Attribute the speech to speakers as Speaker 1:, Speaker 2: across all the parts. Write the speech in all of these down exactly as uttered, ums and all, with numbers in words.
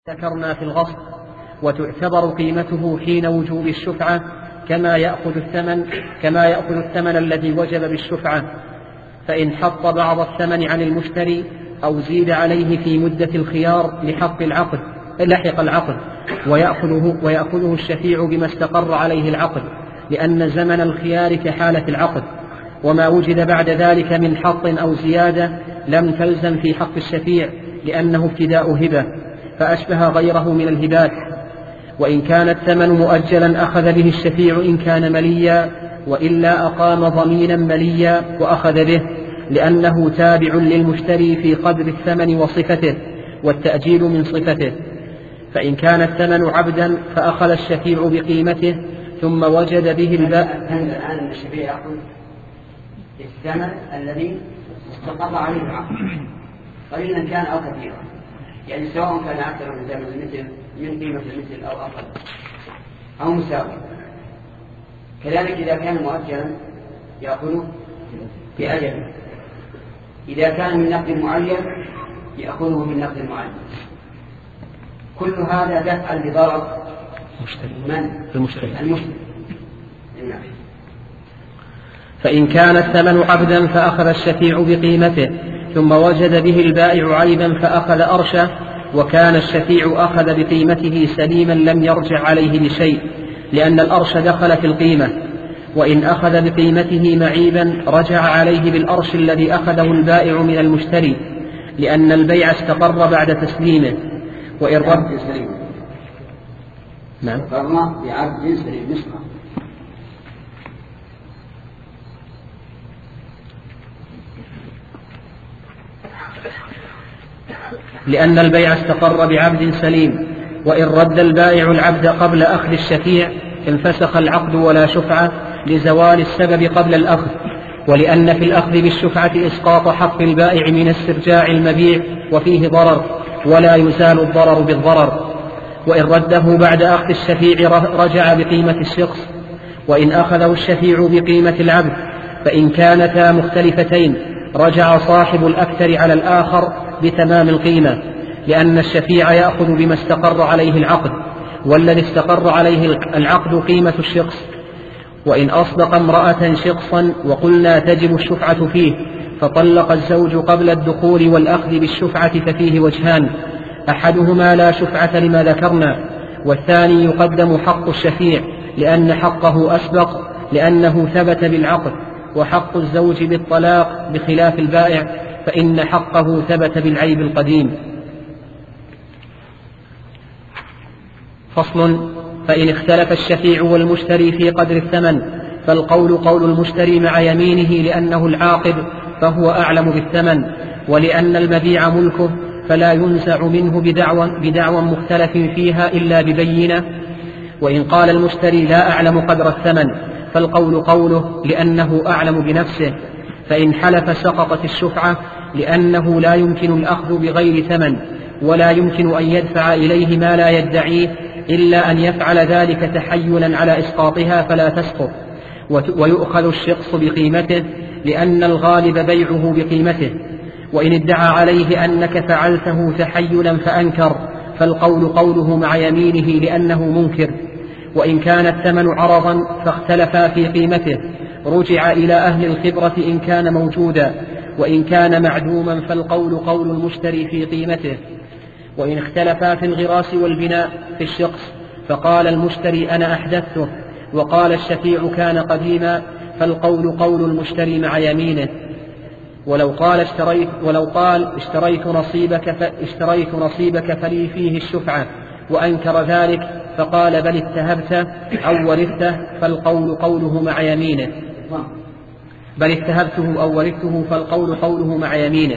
Speaker 1: ذكرنا في الغصب، وتعتبر قيمته حين وجوب الشفعة كما يأخذ الثمن كما يأخذ الثمن الذي وجب بالشفعة، فإن حط بعض الثمن عن المشتري أو زيد عليه في مدة الخيار لحق العقد لحق العقد ويأخذه, ويأخذه الشفيع بما استقر عليه العقد، لأن زمن الخيار كحالة العقد، وما وجد بعد ذلك من حط أو زيادة لم تلزم في حق الشفيع لأنه ابتداء هبة فأشبه غيره من الهبات. وإن كان الثمن مؤجلا أخذ به الشفيع إن كان مليا، وإلا أقام ضمينا مليا وأخذ به، لأنه تابع للمشتري في قدر الثمن وصفته، والتأجيل من صفته. فإن كان الثمن عبدا فأخذ الشفيع بقيمته ثم وجد به الباء.
Speaker 2: الآن الشفيع يأخذ الثمن الذي استقر عليه العقد قليلا كان أو كثيرا، يعني سواء كان أكثر من ثمن المثل من قيمة المثل أو أقل أو مساوي. كذلك إذا كان مؤجلا يأخذه بأجل، إذا كان من نقد معين يأخذه من نقد معين. كل هذا دفعا لضرر من؟
Speaker 1: المشتري.
Speaker 2: المشتري.
Speaker 1: فإن كان الثمن عبدا فأخذ الشفيع بقيمته ثم وجد به البائع عيبا فأخذ أرشه، وكان الشفيع أخذ بقيمته سليما لم يرجع عليه بشيء، لأن الأرش دخل في القيمة. وإن أخذ بقيمته معيبا رجع عليه بالأرش الذي أخذه البائع من المشتري، لأن البيع استقر بعد تسليمه. وإن رد
Speaker 2: سليم
Speaker 1: نعم
Speaker 2: فرما بعبد سليم نسخة.
Speaker 1: لأن البيع استقر بعبد سليم. وإن رد البائع العبد قبل أخذ الشفيع انفسخ العقد ولا شفعة لزوال السبب قبل الأخذ، ولأن في الأخذ بالشفعة إسقاط حق البائع من استرجاع المبيع وفيه ضرر، ولا يزال الضرر بالضرر. وإن رده بعد أخذ الشفيع رجع بقيمة الشخص، وإن أخذه الشفيع بقيمة العبد فإن كانتا مختلفتين رجع صاحب الأكثر على الآخر بتمام القيمة، لأن الشفيع يأخذ بما استقر عليه العقد، والذي استقر عليه العقد قيمة الشخص. وإن أصدق امرأة شخصا وقلنا تجب الشفعة فيه فطلق الزوج قبل الدخول والأخذ بالشفعة ففيه وجهان، أحدهما لا شفعة لما ذكرنا، والثاني يقدم حق الشفيع لأن حقه أسبق لأنه ثبت بالعقد، وحق الزوج بالطلاق بخلاف البائع فإن حقه ثبت بالعيب القديم. فصل. فإن اختلف الشفيع والمشتري في قدر الثمن فالقول قول المشتري مع يمينه لأنه العاقد فهو أعلم بالثمن، ولأن المبيع ملكه فلا ينزع منه بدعوى, بدعوى مختلف فيها إلا ببينة. وإن قال المشتري لا أعلم قدر الثمن فالقول قوله لأنه أعلم بنفسه. فإن حلف سقطت الشفعة لأنه لا يمكن الأخذ بغير ثمن، ولا يمكن أن يدفع إليه ما لا يدعيه إلا أن يفعل ذلك تحيلا على إسقاطها فلا تسقط، ويؤخذ الشخص بقيمته لأن الغالب بيعه بقيمته. وإن ادعى عليه أنك فعلته تحيلا فأنكر فالقول قوله مع يمينه لأنه منكر. وإن كان الثمن عرضا فاختلفا في قيمته رجع إلى أهل الخبرة إن كان موجودا، وإن كان معدوما فالقول قول المشتري في قيمته. وإن اختلفا في الغراس والبناء في الشخص فقال المشتري أنا أحدثته وقال الشفيع كان قديما فالقول قول المشتري مع يمينه. ولو قال اشتريت ولو قال اشتريت نصيبك اشتريت نصيبك فلي فيه الشفعة وأنكر ذلك فقال بل اتهبته أو ورثته فالقول قوله مع يمينه بل اتهبته أو ورثته فالقول قوله مع يمينه.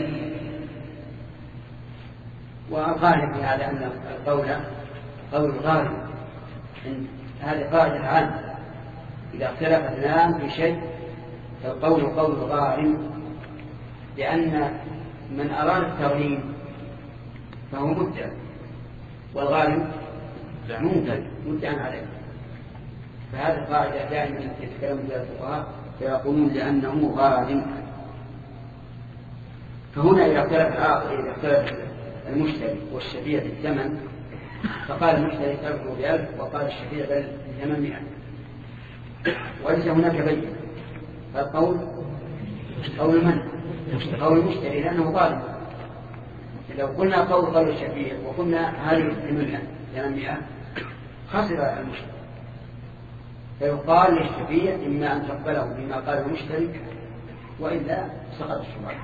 Speaker 2: وقال في هذا أن القول قول الغالب، هذه قاعدة عامة، إذا اختلف اثنان في شيء فالقول قول الغالب، لأن من أراد التغليب فهو مدعي والغالب منكر مدعى عليه. فهذه القاعدة دائما يتكلم بها الفقهاء فيقولون لأنه غالب. فهنا إذا اختلف العاقل إذا اختلف المشتري والشفيع في الثمن فقال المشتري تركه بألف وقال الشفيع بل بثمانمائة وليس هناك بيع. فالقول قول من؟ قول المشتري لأنه ظالم. لو قلنا قول قول الشفيع وقلنا هذه ثمانمائة خسر المشتري، فيقال للشفيع إما أن تقبله بما قال المشتري وإلا سقط الشبهة.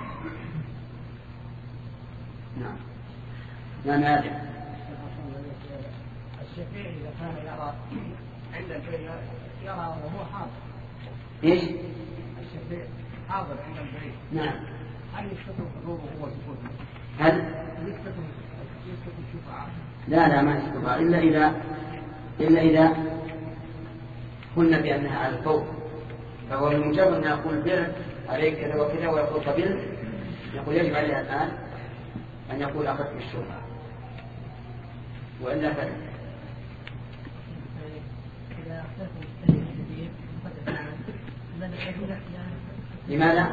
Speaker 2: نعم نعم هذا
Speaker 3: الشفيع إذا كان يرى عند البيع يرى وهو حاضر.
Speaker 2: إيش؟
Speaker 3: الشفيع حاضر عند البيع.
Speaker 2: نعم.
Speaker 3: هل يكتب حضوره هو سكوته؟
Speaker 2: هل؟
Speaker 3: يكتب يكتب الشفعة؟
Speaker 2: لا لا ما يكتبها إلا إذا إلا إذا قلنا بأنها على الفور، فهو المجرد أن يقول بر عليك كذا وكذا ويقول قبل، يقول يجب عليها الآن أن يقول أخذت بالشفعة وإلا فلا. لماذا؟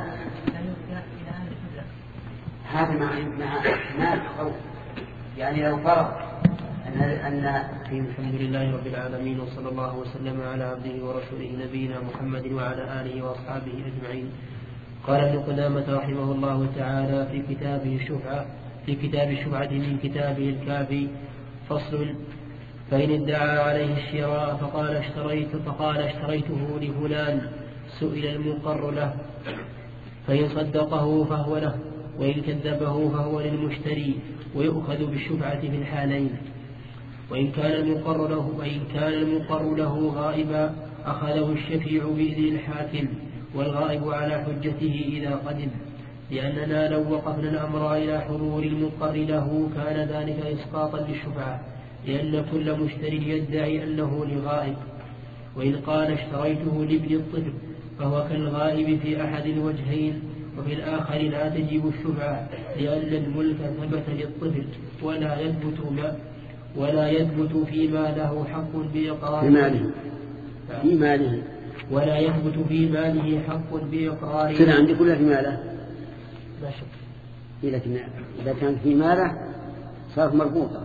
Speaker 2: هذا مع مع احتمال خوف، يعني لو فرض أن أن
Speaker 1: الحمد لله رب العالمين وصلى الله وسلم على عبده ورسوله نبينا محمد وعلى آله وأصحابه أجمعين. قال ابن قدامة رحمه الله تعالى في كتابه الشفعة في كتاب الشفعة من كتابه الكافي فصل: فإن ادعى عليه الشراء فقال اشتريت فقال اشتريته لفلان سئل المقر له، فإن صدقه فهو له، وإن كذبه فهو للمشتري، ويؤخذ بالشفعة في الحالين. وإن كان المقر له وإن كان المقر له غائبا أخذه الشفيع بإذن الحاكم، والغائب على حجته إذا قدم، لأننا لو وقفنا الأمر إلى حضور المقر له كان ذلك إسقاطا للشفعة، لأن كل مشتري يدعي أنه لغائب. وإن قال اشتريته لابن الطفل فهو كالغائب في أحد الوجهين، وفي الآخر لا تجب الشفعة، لأن الملك ثبت للطفل ولا يثبت ما ولا يثبت فيما له حق بإقرار
Speaker 4: في ماله في ماله
Speaker 1: ولا يثبت في ماله حق بإقرار.
Speaker 4: كذا عندي كلها في ماله
Speaker 1: لا شك.
Speaker 4: لكن إذا كان في ماله صارت مربوطة،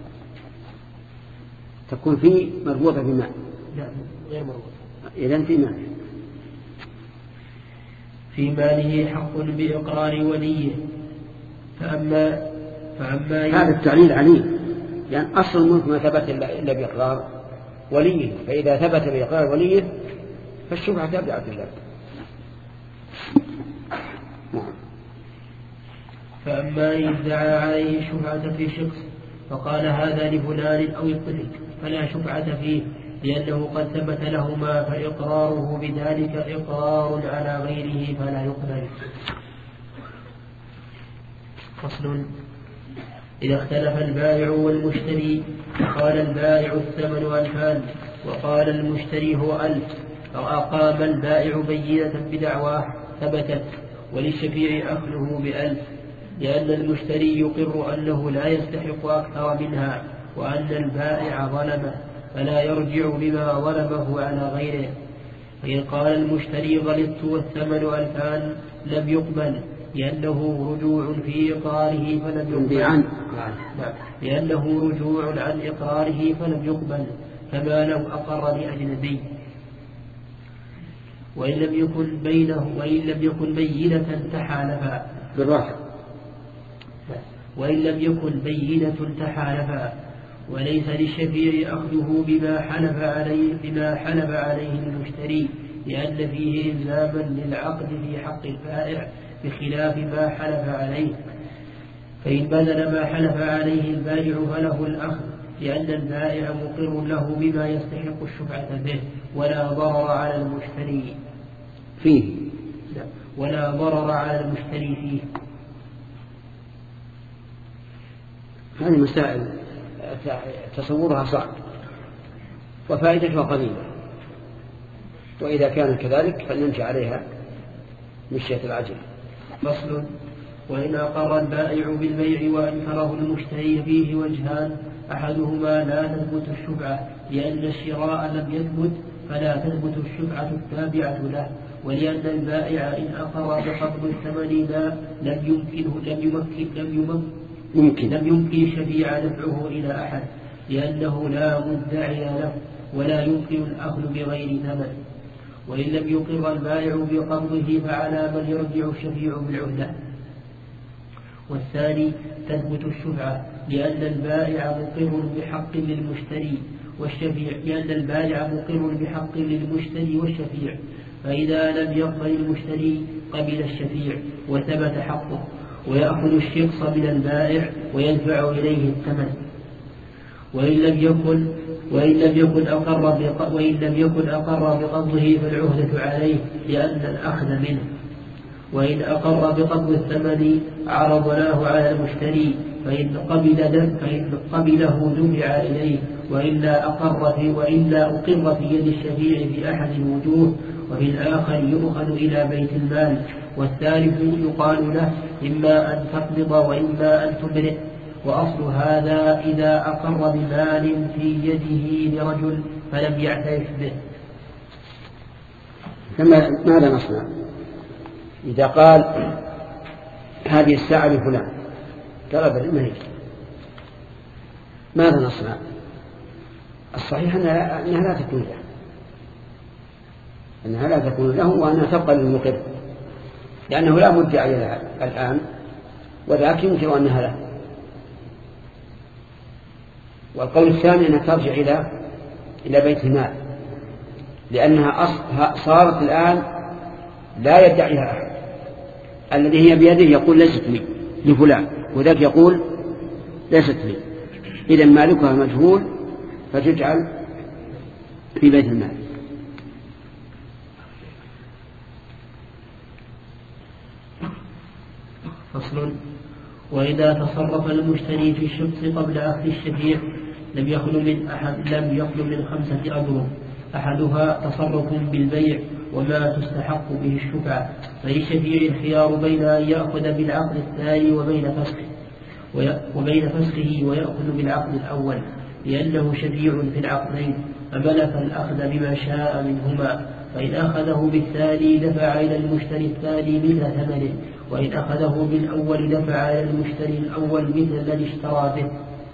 Speaker 4: تكون في مربوطة في مال.
Speaker 1: لا غير مربوطة.
Speaker 4: إذن في ماله
Speaker 1: في ماله حق بإقرار وليه. فأما فأما
Speaker 4: هذا التعليل عليه، لأن يعني أصل الملك ما ثبت إلا بإقرار وليه، فإذا ثبت بإقرار وليه فالشبهة تابعة له.
Speaker 1: فأما إن ادعى عليه الشفعة في شخص فقال هذا لفلان أو الطفل فلا شفعة فيه، لأنه قد ثبت لهما، فإقراره بذلك إقرار على غيره فلا يقبل. فصل: إذا اختلف البائع والمشتري فقال البائع الثمن ألفان وقال المشتري هو ألف، فأقام البائع بينة بدعواه ثبتت، وللشفيع أخذه بألف، لأن المشتري يقر أنه لا يستحق أكثر منها، وأن البائع ظلمه فلا يرجع بما ظلمه على غيره. فإن قال المشتري غلطت والثمن ألفان لم يقبل، لأنه رجوع في إقراره فلم يقبل لأنه رجوع عن إقراره فلم يقبل كما لو أقر لأجنبي. وإن لم يكن بينه وإن لم يكن بينة تحالفا
Speaker 4: بالراحة
Speaker 1: وإن لم يكن بينة تحالفا وليس للشفيع أخذه بما حلف عليه بما حلف عليه المشتري، لأن فيه إلزاما للعقد في حق البائع بخلاف ما حلف عليه. فإن بذل ما حلف عليه البائع فله الأخذ، لأن البائع مقر له بما يستحق الشفعة به، ولا ضرر على المشتري
Speaker 4: فيه
Speaker 1: لا ولا ضرر على المشتري فيه.
Speaker 4: هذه مسائل تصورها صعب وفائدتها قليلة، وإذا كان كذلك فلنمشي عليها مشية العجل.
Speaker 1: فصل: وإن أقر البائع بالبيع وأنكره المشتري فيه وجهان: أحدهما لا تثبت الشفعة لأن الشراء لم يثبت فلا تثبت الشفعة التابعة له، ولأن البائع إن أقر بقبض الثمن لا لم يمكنه لم يمكن لم يمكن
Speaker 4: ممكن
Speaker 1: لم يمكن الشفيع دفعه إلى أحد، لأنه لا مدعي له ولا يمكن الأخذ بغير ثمن. وإن لم يقر البائع بقبضه فعلى من يرجع الشفيع بالعهدة. والثاني تثبت الشفعة لأن البائع مقر بحق للمشتري والشفيع لأن البائع مقر بحق للمشتري والشفيع، فإذا لم يقبل المشتري قبل الشفيع وثبت حقه، ويأخذ الشخص من البائع ويدفع إليه الثمن. وإن لم يكن وإن لم يكن أقر وإن لم يكن أقر بقبضه فالعهدة عليه لأن الأخذ منه. وإن أقر بقبض الثمن عرضناه على المشتري فإن قبل فإن قبله دفع إليه، وإلا أقر في وإلا أقر في يد الشفيع في أحد الوجوه، وفي الآخر يؤخذ إلى بيت المال. والثالث يقال له إما أن تقبض وإما أن تبرئ. وأصل هذا إذا أقر بمال في يده لرجل فلم يعترف به.
Speaker 4: ماذا نصنع إذا قال هذه الساعة لفلان طلب المهر؟ ماذا نصنع؟ الصحيح أنها لا تكون له أنها لا تكون له وأنها تبقى للمقر، لأنه لا مدعي لها الآن، وذاك يمكن أنها له. والقول الثاني أنها ترجع إلى إلى بيت المال، لأنها صارت الآن لا يدعيها أحد. الذي هي بيده يقول ليست لي لفلان، وذاك يقول ليست لي، إذا مالكها مجهول فتجعل في بيت المال.
Speaker 1: فصل. وإذا تصرف المشتري في الشخص قبل أخذ الشفيع لم يخل من أحد لم يخل من خمسة أمور: أحدها تصرف بالبيع وما تستحق به الشفعة، فللشفيع الخيار بين أن يأخذ بالعقد الثاني وبين فسخه وبين فسخه ويأخذ بالعقد الأول، لأنه شفيع في العقدين، فملك الأخذ بما شاء منهما. فإن أخذه بالثاني دفع إلى المشتري الثاني مثل ثمنه، وإن أخذه بالأول دفع إلى المشتري الأول مثل الذي اشترى به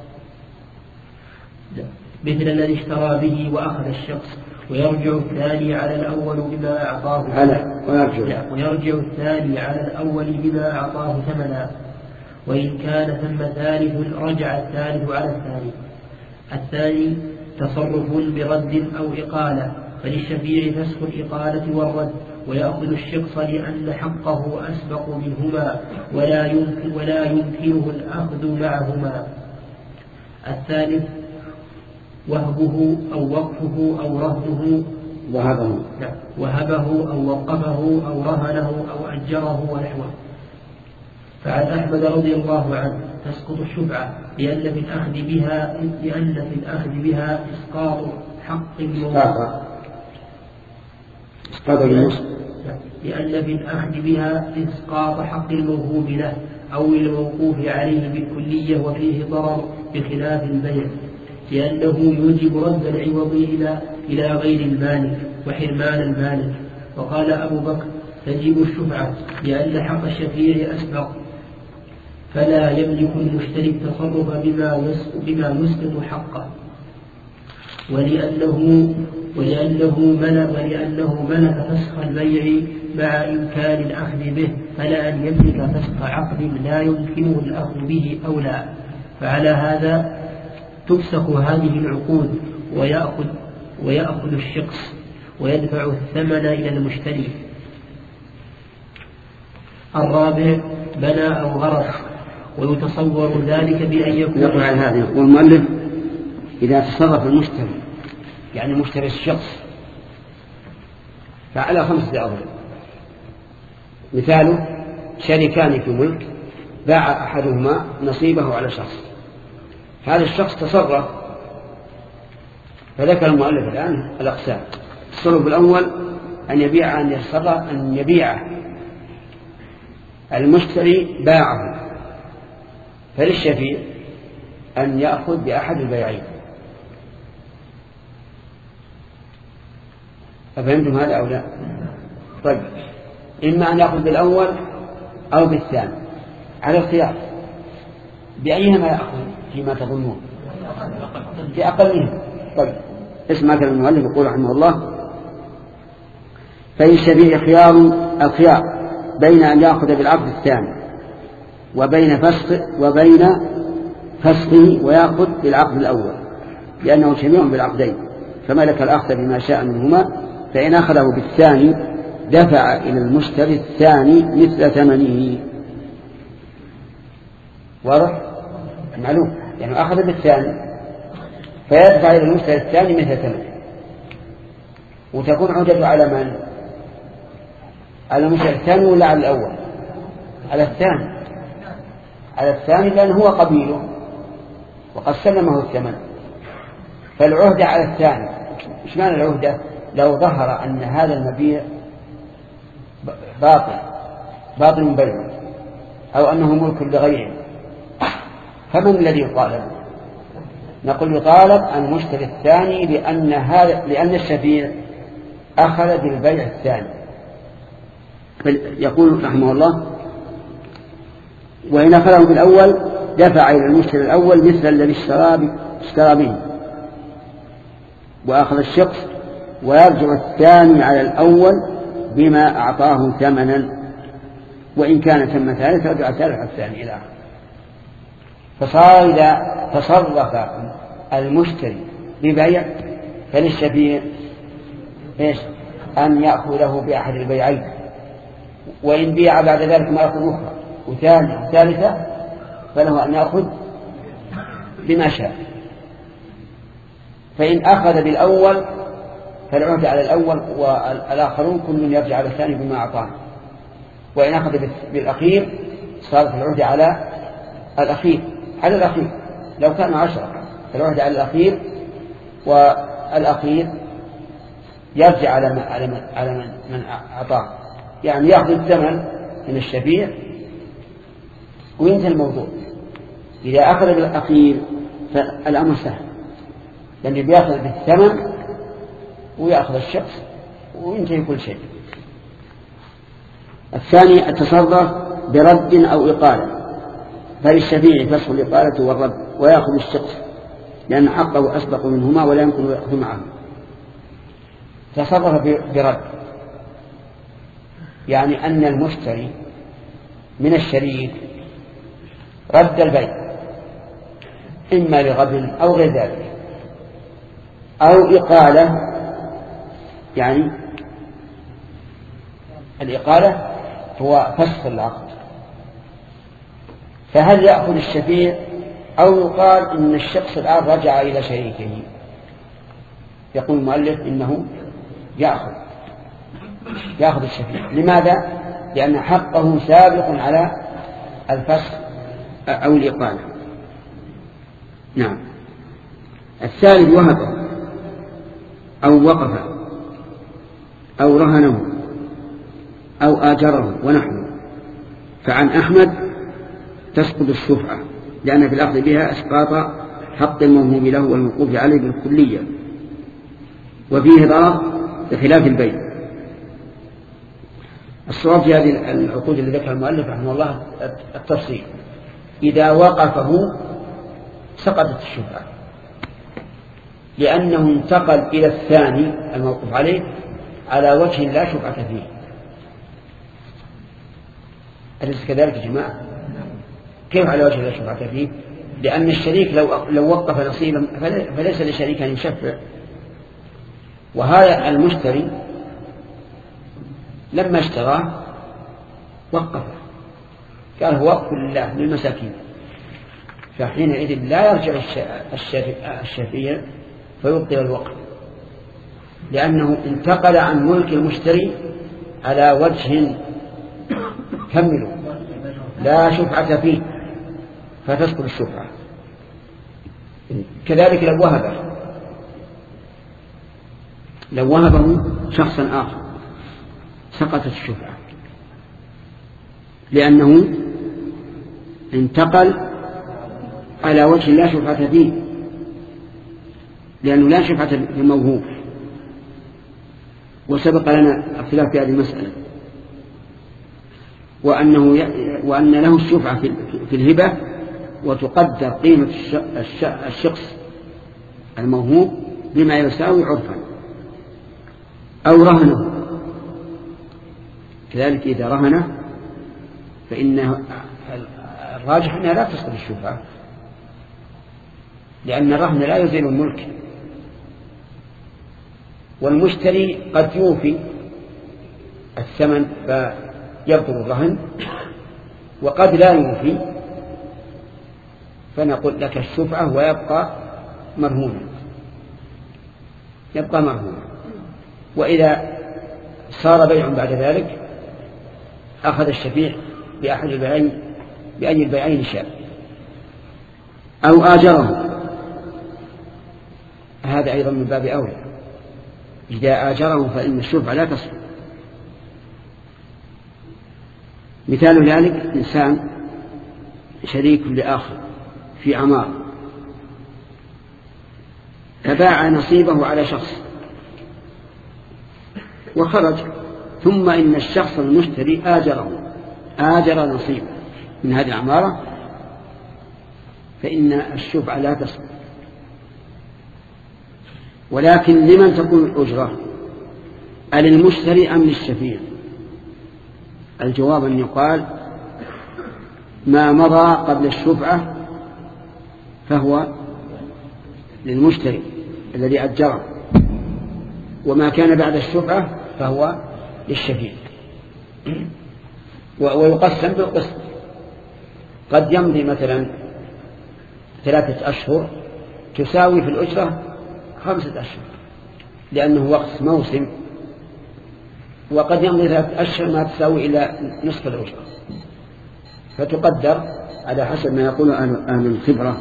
Speaker 1: مثل الذي اشترى به وأخذ الشخص، ويرجع الثاني على الأول بما أعطاه
Speaker 4: ويرجع.
Speaker 1: ويرجع الثاني على الأول بما أعطاه ثمنا. وإن كان ثم ثالث رجع الثالث على الثاني. الثاني تصرف برد أو إقالة، فللشفيع فسخ الإقالة والرد، ويأخذ الشخص لأن حقه أسبق منهما ولا يمكن ولا يمكنه الأخذ معهما. الثالث وهبه أو وقفه أو رهنه
Speaker 4: وهبه
Speaker 1: وهبه أو وقفه أو رهنه أو أجره ونحوه. فعن أحمد رضي الله عنه تسقط الشفعة لأن في الأخذ بها لأن في الأخذ بها إسقاط حق الموهوب لأن في الأخذ بها إسقاط حق الموهوب له أو الموقوف عليه بالكلية، وفيه ضرر بخلاف البيع، لأنه يوجب رد العوض إلى إلى غير المالك وحرمان المالك. وقال أبو بكر تجب الشفعة لأن حق الشفيع أسبق، فلا يملك المشتري التصرف بما بما يسقط حقه، ولأنه ولأنه ملك ولأنه ملك فسخ البيع مع إمكان الأخذ به، فلا أن يملك فسخ عقد لا يمكنه الأخذ به أو لا. فعلى هذا تفسخ هذه العقود ويأخذ ويأخذ الشخص ويدفع الثمن إلى المشتري. الرابع بنى أو غرس، ويتصور ذلك بأن يكون
Speaker 4: يقول عن هذا. والمؤلف إذا تصرف المشتري يعني مشتري الشخص فعلى خمسة أضرب. مثاله شريكان في ملك باع أحدهما نصيبه على شخص، هذا الشخص تصرف، فذكر المؤلف الآن الأقسام. التصرف الأول أن يبيع أن يتصرف أن يبيع المشتري باعه، فللشفيع أن يأخذ بأحد البيعين. أفهمتم هذا أو لا؟ طيب، إما أن يأخذ بالأول أو بالثاني على الخيار، بأيهما يأخذ فيما تظنون؟ بأقلهم. طيب اسمع كلام المؤلف يقول رحمه الله: فللشفيع خيار الخيار بين أن يأخذ بالعقد الثاني وبين فسخ وبين فسخه ويأخذ بالعقد الأول، لأنه شبيه بالعقدين، فملك الأخذ بما شاء منهما، فإن أخذه بالثاني دفع إلى المشتري الثاني مثل ثمنه. واضح؟ معلوم، يعني أخذ بالثاني فيدفع إلى المشتري الثاني مثل ثمنه، وتكون عودته على من؟ على المشتري الثاني ولا على الأول؟ على الثاني، على الثاني لأنه هو قبيله وقد سلمه الثمن، فالعهدة على الثاني. إيش معنى العهدة؟ لو ظهر أن هذا المبيع باطل باطل بيعه أو أنه ملك لغيره، فمن الذي يطالب؟ نقول يطالب المشتري الثاني، لأن هذا لأن الشفيع أخذ بالبيع الثاني. يقول رحمه الله: وإن أخذه بالأول دفع إلى المشتري الأول مثل الذي اشترى به وأخذ الشخص، ويرجع الثاني على الأول بما أعطاه ثمنا، وإن كان ثم ثالث رجع ثالث على الثاني إلى آخره. فصار إذا تصرف المشتري ببيع فللشفيع إيش؟ أن يأخذه بأحد البيعين، وإن بيع بعد ذلك ما يأخذ أخرى وثانية وثالثة فله أن يأخذ بما شاء. فإن أخذ بالأول فالعهد على الأول والآخرون كل يرجع على الثاني بما أعطاه، وإن أخذ بالأخير صارت العهد على الأخير على الأخير لو كان عشرة فالعهد على الأخير، والأخير يرجع على من على من, على من, من أعطاه، يعني يأخذ الثمن من الشفيع وينتهي الموضوع. إذا أخذ بالأخير فالأمر سهل، لأنه بيأخذ بالثمن ويأخذ الشخص وينتهي كل شيء. الثاني التصرف برد أو إقالة، فللشفيع فسخ الإقالة والرد، ويأخذ الشخص لأن حقه أسبق منهما ولا يمكن يأخذ معه. تصرف برد يعني أن المشتري من الشريك رد البيع إما لغبن أو غير ذلك، أو إقالة، يعني الإقالة هو فسخ العقد. فهل يأخذ الشفيع أو يقال إن الشخص الآن رجع إلى شريكه؟ يقول المؤلف إنه يأخذ يأخذ الشفيع. لماذا؟ لأن حقه سابق على الفسخ أو الإقالة. نعم. الثالث وهبه أو وقف أو رهنه أو آجره ونحوه، فعن أحمد تسقط الشفعة، لأن في الأخذ بها إسقاط حق الموهوب له والموقوف عليه بالكلية، وفيه ضرر بخلاف البيع. الصواب في هذه العقود اللي ذكرها المؤلف رحمه الله التفصيل: إذا وقفه سقطت الشفعة، لأنه انتقل إلى الثاني الموقوف عليه على وجه لا شفعة فيه. أليس كذلك يا جماعة؟ كيف على وجه لا شفعة فيه؟ لأن الشريك لو لو وقف نصيبا فليس لشريك أن يشفع، وهذا المشتري لما اشتراه وقفه، قال هو وقف لله للمساكين، فحينئذ لا يرجع الشفيع فيبطل الوقف، لأنه انتقل عن ملك المشتري على وجه كمل لا شفعة فيه فتسقط الشفعة. كذلك لو وهبه لو وهبه شخصا آخر سقطت الشفعة، لأنه انتقل على وجه لا شفعة فيه، لأنه لا شفعة في الموهوب. وسبق لنا اختلاف في هذه المسألة، وأنه ي... وأن له الشفعة في, في الهبة وتقدر قيمة الشخص الموهوب بما يساوي عرفا، أو رهنه. كذلك إذا رهنه فإن الراجح أنها لا تسقط الشفعة، لأن الرهن لا يزيل الملك، والمشتري قد يوفي الثمن فيبطل الرهن، وقد لا يوفي فنقول لك الشفعة ويبقى مرهونا، يبقى مرهونا. وإذا صار بيع بعد ذلك أخذ الشفيع بأحد البيعين بأي البيعين شاء، أو آجره، هذا أيضا من باب أولى. إذا آجره فإن الشفعة لا تصل. مثال ذلك إنسان شريك لآخر في عمار فباع نصيبه على شخص وخرج، ثم إن الشخص المشتري آجره آجر نصيبه من هذه العمارة، فإن الشفعة لا تصل. ولكن لمن تكون الأجرة؟ أللمشتري أم للشفيع؟ الجواب أن يقال ما مضى قبل الشفعة فهو للمشتري الذي أجره، وما كان بعد الشفعة فهو للشفيع. ويقسم بالقسط، قد يمضي مثلا ثلاثة أشهر تساوي في الأجرة خمسة أشهر لأنه وقت موسم، وقد يمضي ثلاثة أشهر ما تساوي إلى نصف الأجرة، فتقدر على حسب ما يقول أهل الخبرة.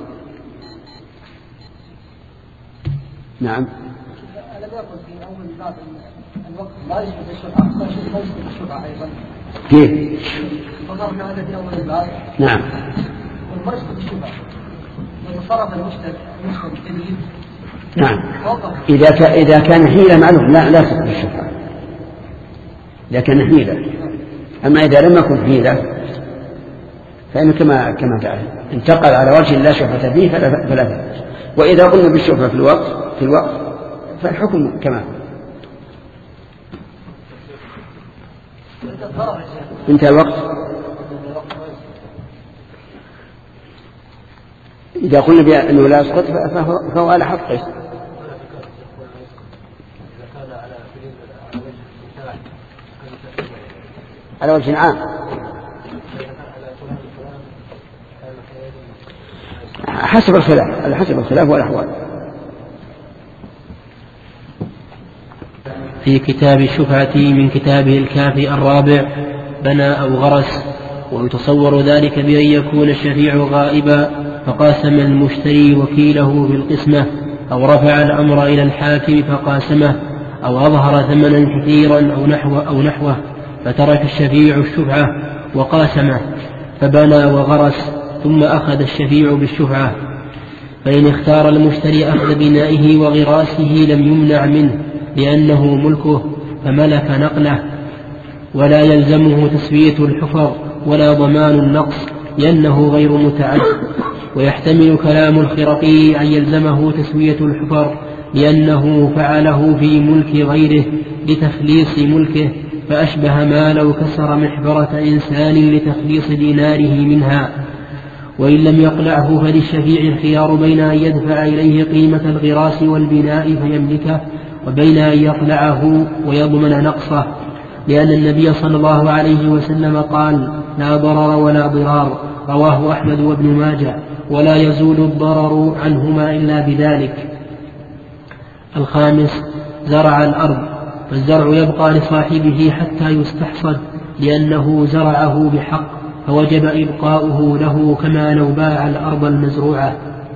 Speaker 4: نعم.
Speaker 3: ألم يقل في أول باب الوقت لا يثبت الشفعة، لا يثبت الشفعة أيضا؟
Speaker 4: كيف؟
Speaker 3: فضرنا هذا في أول الباب.
Speaker 4: نعم.
Speaker 3: وما يثبت الشفعة لو صرف المشتري الجديد.
Speaker 4: نعم. إذا ك... إذا كان حيلة معلوم لا لا تثبت الشفعة، إذا كان حيلة. أما إذا لم يكن حيلة فإن كما كما تعلم انتقل على وجه لا شفعة فيه فلا فلا تثبت. وإذا قلنا بالشفعة في الوقت في الوقت فالحكم كما انتهى الوقت. إذا قلنا بأنه لا يسقط فهو, فهو على حقه. على وجه عام حسب الخلاف، على حسب الخلاف والأحوال.
Speaker 1: في كتاب الشفعة من كتابه الكافي الرابع بنى أو غرس. ويتصور ذلك بأن يكون الشفيع غائبا فقاسم المشتري وكيله في القسمة، أو رفع الأمر إلى الحاكم فقاسمه، أو أظهر ثمنا كثيرا أو نحوه, أو نحوه فترك الشفيع الشفعة وقاسمه فبنى وغرس، ثم أخذ الشفيع بالشفعة. فإن اختار المشتري أخذ بنائه وغراسه لم يمنع منه لأنه ملكه فملك نقله، ولا يلزمه تسوية الحفر ولا ضمان النقص لأنه غير متعد. ويحتمل كلام الخرقي أن يلزمه تسوية الحفر لأنه فعله في ملك غيره لتخليص ملكه، فأشبه ما لو كسر محبرة إنسان لتخليص ديناره منها. وإن لم يقلعه فللشفيع الخيار بين أن يدفع إليه قيمة الغراس والبناء فيملكه، وبين أن يقلعه ويضمن نقصه، لأن النبي صلى الله عليه وسلم قال لا ضرر ولا ضرار، رواه أحمد وابن ماجه، ولا يزول الضرر عنهما إلا بذلك. الخامس زرع الأرض، فالزرع يبقى لصاحبه حتى يستحصد لأنه زرعه بحق، فوجب إبقاؤه له كما لو باع الأرض المزروعة.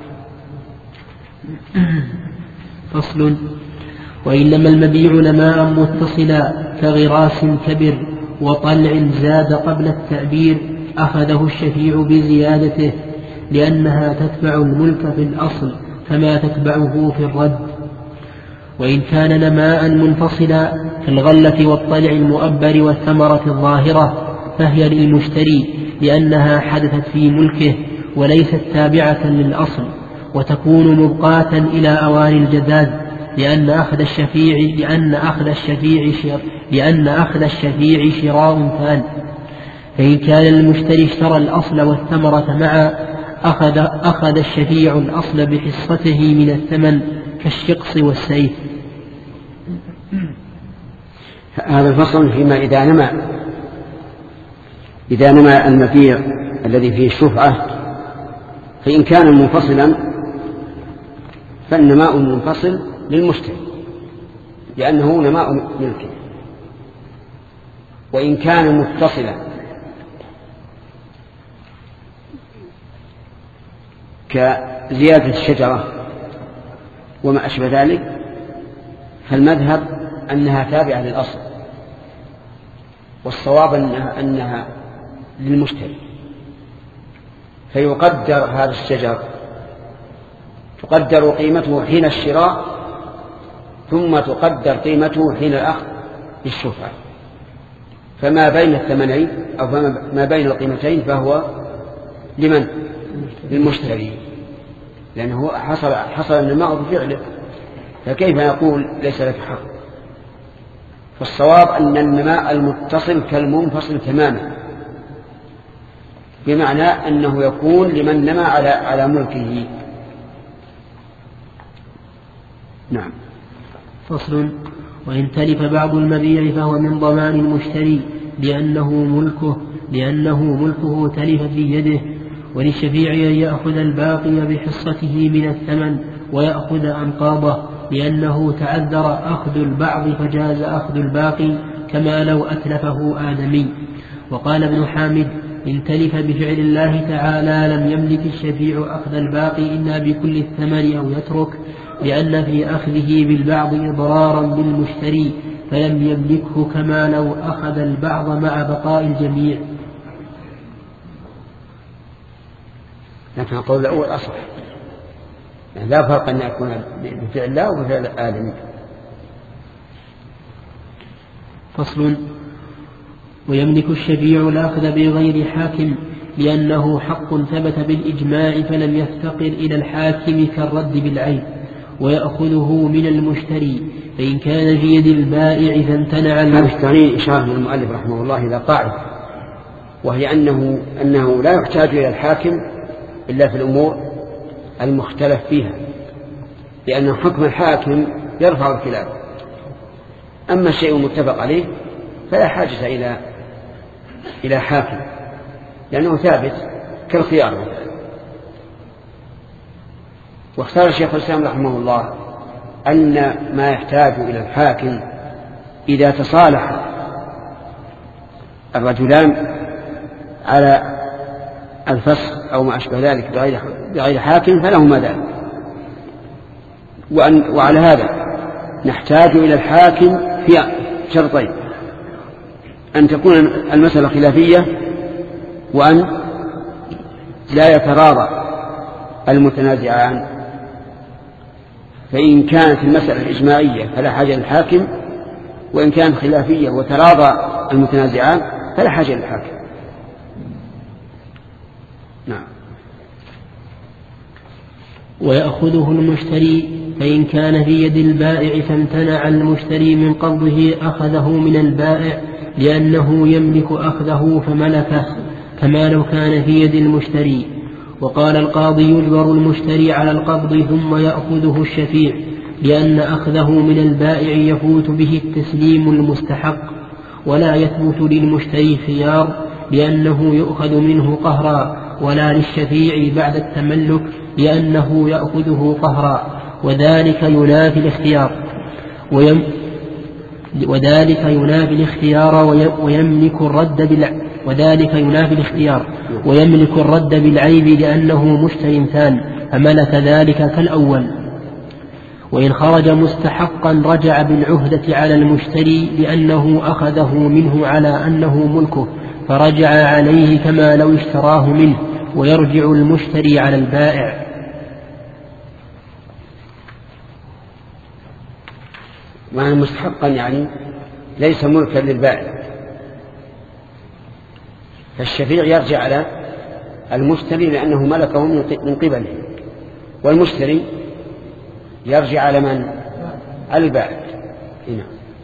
Speaker 1: فصل. وإنما المبيع نماء متصلا كغراس كبر وطلع زاد قبل التعبير أخذه الشفيع بزيادته، لأنها تتبع الملك في الأصل كما تتبعه في الرد. وإن كان نماء منفصلا كالغلة والطلع المؤبر والثمرة الظاهرة فهي للمشتري لأنها حدثت في ملكه، وليست تابعة للأصل، وتكون مبقاة إلى أواني الجزاز، لأن أخذ الشفيع لأن أخذ الشفيع شر لأن أخذ الشفيع شراء ثان. فإن كان المشتري اشترى الأصل والثمرة معا أخذ أخذ الشفيع الأصل بحصته من الثمن كالشقص والسيف.
Speaker 4: هذا الفصل فيما إذا نمى إذا نمى المبيع الذي فيه الشفعة، فإن كان منفصلا فالنماء المنفصل للمشتري لأنه نماء ملكه، وإن كان متصلا كزيادة الشجرة وما أشبه ذلك فالمذهب أنها تابعة للأصل، والصواب أنها, أنها للمشتري. فيقدر هذا الشجر تقدر قيمته حين الشراء، ثم تقدر قيمته حين الأخذ بالشفعة، فما بين الثمنين أو ما بين القيمتين فهو لمن؟ للمشتري، لأنه حصل, حصل النماء بفعله، فكيف يقول ليس لك حق؟ فالصواب أن النماء المتصل كالمنفصل تماما، بمعنى أنه يكون لمن نمى على على ملكه. نعم.
Speaker 1: فصل. وإن تلف بعض المبيع فهو من ضمان المشتري لأنه ملكه لأنه ملكه تلف في يده، وللشفيع أن يأخذ الباقي بحصته من الثمن ويأخذ أنقاضه، لأنه تعذر أخذ البعض فجاز أخذ الباقي كما لو أتلفه آدمي. وقال ابن حامد: إن تلف بفعل الله تعالى لم يملك الشفيع أخذ الباقي إلا بكل الثمن أو يترك، لأن في أخذه بالبعض إضرارا بالمشتري فلم يملكه كما لو أخذ البعض مع بقاء الجميع.
Speaker 4: لكن القول الأول أصح، يعني لا فرق أن يكون بفعل الله وبفعل آدم.
Speaker 1: فصل. ويملك الشفيع الأخذ بغير حاكم لأنه حق ثبت بالإجماع فلم يفتقر إلى الحاكم كالرد بالعين، ويأخذه من المشتري فإن كان في يد البائع فامتنع
Speaker 4: المشتري. إشارة من المؤلف رحمه الله إلى قاعدة، وهي أنه, أنه لا يحتاج إلى الحاكم إلا في الأمور المختلف فيها، لأن حكم الحاكم يرفع الخلاف، أما الشيء المتفق عليه فلا حاجة إلى إلى حاكم لأنه ثابت كالخيار مثلا. واختار الشيخ الإسلام رحمه الله أن ما يحتاج إلى الحاكم إذا تصالح الرجلان على الفسخ أو ما أشبه ذلك بغير, بغير حاكم فلهما ذلك. وأن وعلى هذا نحتاج إلى الحاكم في شرطين: أن تكون المسألة خلافية، وأن لا يتراضى المتنازعان. فإن كانت المسألة إجماعية فلا حاجة للحاكم، وإن كانت خلافية وتراضى المتنازعان فلا حاجة للحاكم. نعم.
Speaker 1: ويأخذه المشتري فإن كان في يد البائع فامتنع المشتري من قبضه أخذه من البائع لأنه يملك أخذه فملكه كما لو كان في يد المشتري. وقال القاضي: يجبر المشتري على القبض ثم يأخذه الشفيع، لأن أخذه من البائع يفوت به التسليم المستحق، ولا يثبت للمشتري خيار لأنه يؤخذ منه قهرا، ولا للشفيع بعد التملك لأنه يأخذه قهرا، وذلك ينافي الاختيار ويم وذلك ينافي الاختيار ويملك الرد بالع وذلك ينافي الاختيار ويملك الرد بالعيب لأنه مشتر ثان فملك ذلك كالأول. وإن خرج مستحقا رجع بالعهدة على المشتري لأنه أخذه منه على أنه ملكه، فرجع عليه كما لو اشتراه منه، ويرجع المشتري على البائع.
Speaker 4: معنى مستحقا يعني ليس ملكا للبائع، فالشفيع يرجع على المشتري لأنه ملكه من قبله، والمشتري يرجع على من؟ على البائع. هنا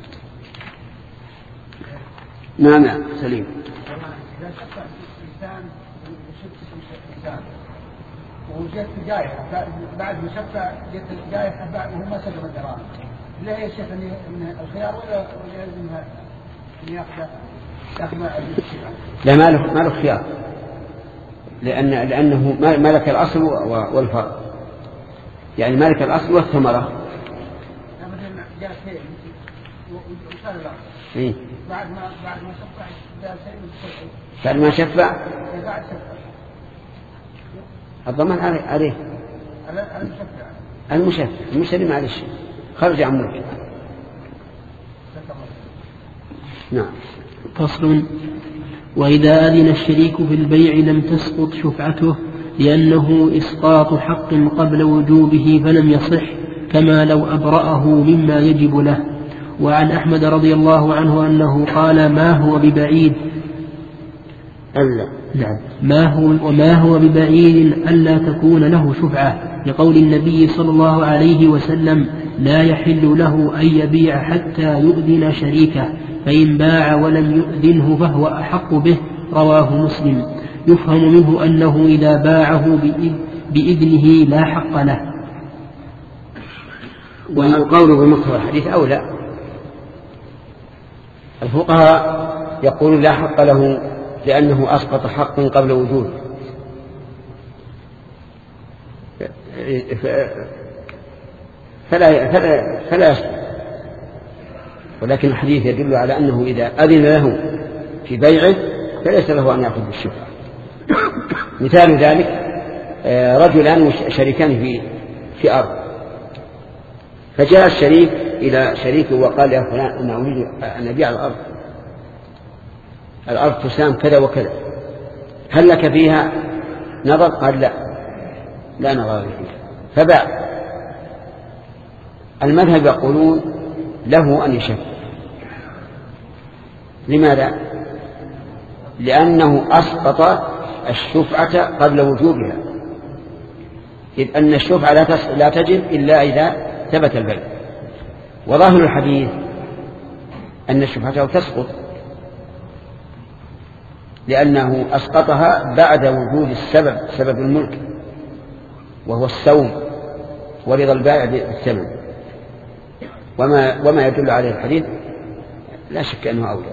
Speaker 4: نعم نعم سليم.
Speaker 3: إذا شفع الإنسان إنسان وجدت جائحة بعد ما شفع جت الجائحة بعد وهم ما سلم الدراهم، لا هي شيخ أن الخيار ولا يلزمها أن يأخذ يأخذ
Speaker 4: لا ما له ما له خيار، لأن لأنه ملك الأصل والفرع، يعني ملك الأصل والثمرة. إيه؟
Speaker 3: بعد ما بعد ما شفع
Speaker 4: بعد ما شفع
Speaker 3: بعد شفع
Speaker 4: الضمان عليه المشفع المشتري معلش خرج عن ملكه. نعم.
Speaker 1: فصل. وإذا أذن الشريك في البيع لم تسقط شفعته لأنه إسقاط حق قبل وجوبه فلم يصح، كما لو أبرأه مما يجب له. وعن أحمد رضي الله عنه أنه قال ما هو ببعيد
Speaker 4: ألا
Speaker 1: نعم ما هو وما هو ببعيد ألا تكون له شفعة، لقول النبي صلى الله عليه وسلم لا يحل له أن يبيع حتى يؤذن شريكه، فإن باع ولم يؤذنه فهو أحق به. رواه مسلم. يفهم منه أنه إذا باعه بإذنه لا حق له.
Speaker 4: والقول بمقتضى الحديث أولى. الفقهاء يقول لا حق له لأنه أسقط حق قبل وجوده، فلا فلا فلا يسقط. ولكن الحديث يدل على أنه إذا أذن له في بيعه فليس له أن يأخذ بالشفعة. مثال ذلك رجلان شريكان في في أرض، فجاء الشريك إلى شريكه وقال يا فلان أنا أريد أن أبيع الأرض، الأرض تسام كذا وكذا، هل لك فيها نظر؟ قال لا لا نظر فيها، فباع. المذهب يقولون له أن يشفع. لماذا؟ لأنه أسقط الشفعة قبل وجوبها، إذ أن الشفعة لا تجب إلا إذا ثبت البيع. وظاهر الحديث أن الشفعة تسقط لأنه أسقطها بعد وجود السبب، سبب الملك وهو السوم ورضا البائع بالثمن. وما, وما يدل عليه الحديث لا شك أنه أولى.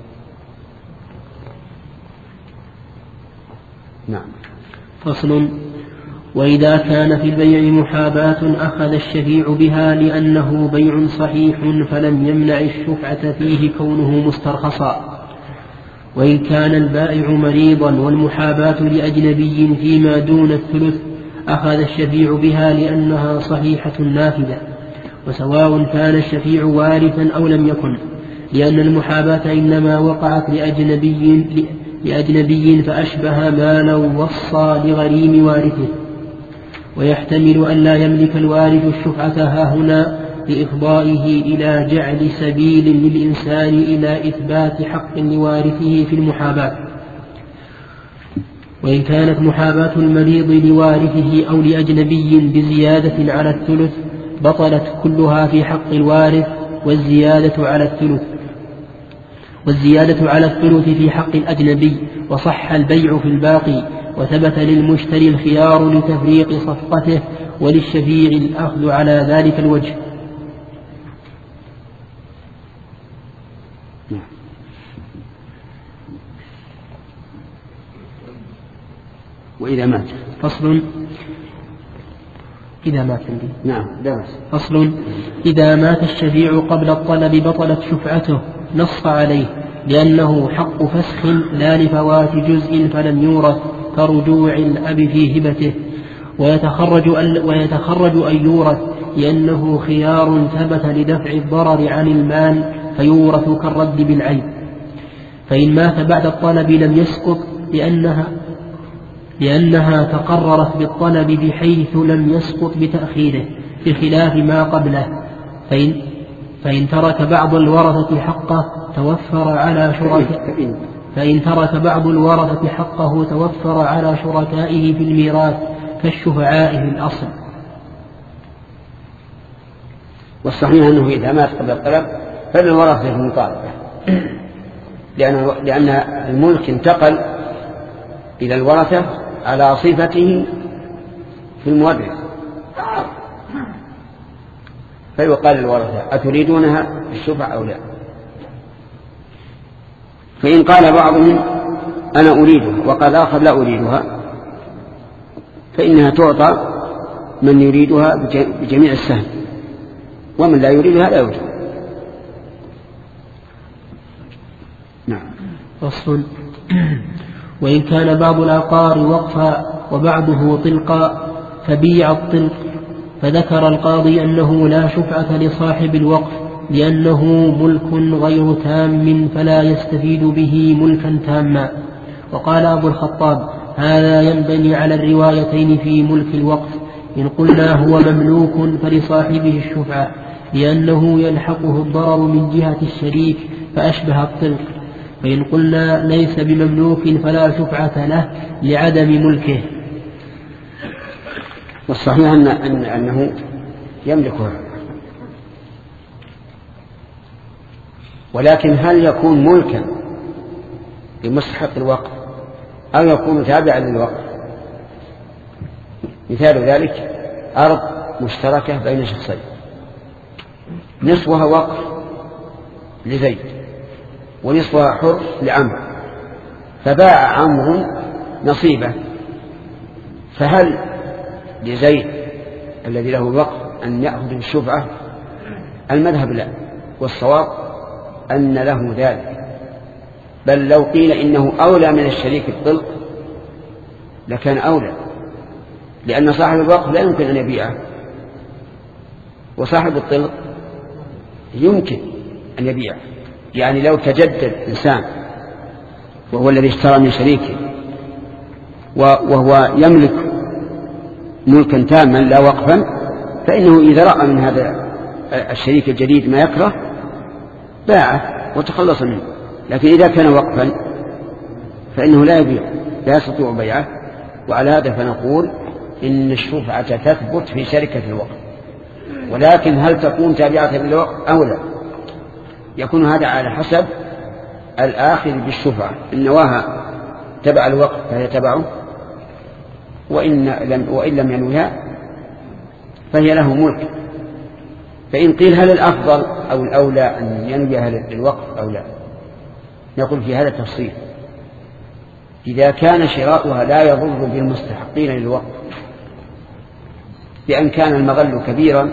Speaker 4: نعم.
Speaker 1: فصل. وإذا كان في البيع محاباة أخذ الشفيع بها لأنه بيع صحيح فلم يمنع الشفعة فيه كونه مسترخصا. وإن كان البائع مريضا والمحاباة لأجنبي فيما دون الثلث أخذ الشفيع بها لأنها صحيحة نافذة، وسواء كان الشفيع وارثا أو لم يكن، لأن المحاباة إنما وقعت لأجنبي, لأجنبي فأشبه ما لو وصى لغريم وارثه. ويحتمل أن لا يملك الوارث الشفعة هاهنا لإفضائه إلى جعل سبيل للإنسان إلى إثبات حق لوارثه في المحاباة. وإن كانت محاباة المريض لوارثه أو لأجنبي بزيادة على الثلث بطلت كلها في حق الوارث، والزيادة على الثلث والزيادة على الثلث في حق الأجنبي، وصح البيع في الباقي، وثبت للمشتري الخيار لتفريق صفقته، وللشفيع الأخذ على ذلك الوجه.
Speaker 4: وإذا مات.
Speaker 1: فصل. إذا مات عندي.
Speaker 4: نعم درس.
Speaker 1: فصل. إذا مات الشفيع قبل الطلب بطلت شفعته، نص عليه لأنه حق فسخ لا لفوات جزء فلم يورث، كرجوع الأب في هبته. ويتخرج أن, ويتخرج أن يورث لأنه خيار ثبت لدفع الضرر عن المال فيورث كالرد بالعيب. فإن مات بعد الطلب لم يسقط لأنها لأنها تقررت بالطلب بحيث لم يسقط بتأخيره، بخلاف ما قبله. فإن, فإن ترك بعض الورثة حقه توفر على شركاء فإن ترك بعض الورثة حقه توفر على شركائه في الميراث كالشفعاء في الأصل.
Speaker 4: والصحيح أنه إذا مات قبل الطلب فللورثة المطالبة، لأن لأن الملك انتقل إلى الورثة على صفته في المورث، فيقال للورثة أتريدونها الشفعة أو لا؟ فإن قال بعضهم أنا أريدها وقال آخر لا أريدها فإنها تعطى من يريدها بجميع السهم، ومن لا يريدها لا يوجد. نعم.
Speaker 1: فصل. وإن كان بعض العقار وقفا وبعضه طلقا فبيع الطلق، فذكر القاضي أنه لا شفعة لصاحب الوقف لأنه ملك غير تام فلا يستفيد به ملكا تاما. وقال أبو الخطاب هذا ينبني على الروايتين في ملك الوقف، إن قلنا هو مملوك فلصاحبه الشفعة لأنه يلحقه الضرر من جهة الشريك فأشبه الطلق، فإن قلنا ليس بمملوك فلا شفعة له لعدم ملكه.
Speaker 4: والصحيح أن أن أنه يملكها، ولكن هل يكون ملكا لمستحق الوقف أو يكون تابعا للوقف؟ مثال ذلك أرض مشتركة بين شخصين نصفها وقف لزيد ونصفها حر لعمرو، فباع عمرو نصيبه، فهل لزيد الذي له الوقف أن يأخذ الشفعة؟ المذهب لا، والصواب أن له ذلك، بل لو قيل إنه أولى من الشريك الطلق لكان أولى، لأن صاحب الوقف لا يمكن أن يبيعه، وصاحب الطلق يمكن أن يبيعه. يعني لو تجدد إنسان وهو الذي اشترى من شريكه وهو يملك ملكا تاما لا وقفا، فإنه إذا رأى من هذا الشريك الجديد ما يكره باعه وتخلص منه، لكن إذا كان وقفا فإنه لا يبيع، لا يستطيع بيعه. وعلى هذا فنقول إن الشفعة تثبت في شركة الوقف، ولكن هل تكون تابعة للوقف أو لا؟ يكون هذا على حسب الآخذ بالشفعة، إن نواها تبع الوقف فهي تبعه، وإن لم, وإن لم ينوها فهي له ملك. فإن قيل هل الأفضل أو الأولى أن ينويها للوقف أو لا، نقول في هذا التفصيل إذا كان شراؤها لا يضر بالمستحقين للوقف، بأن كان المغل كبيرا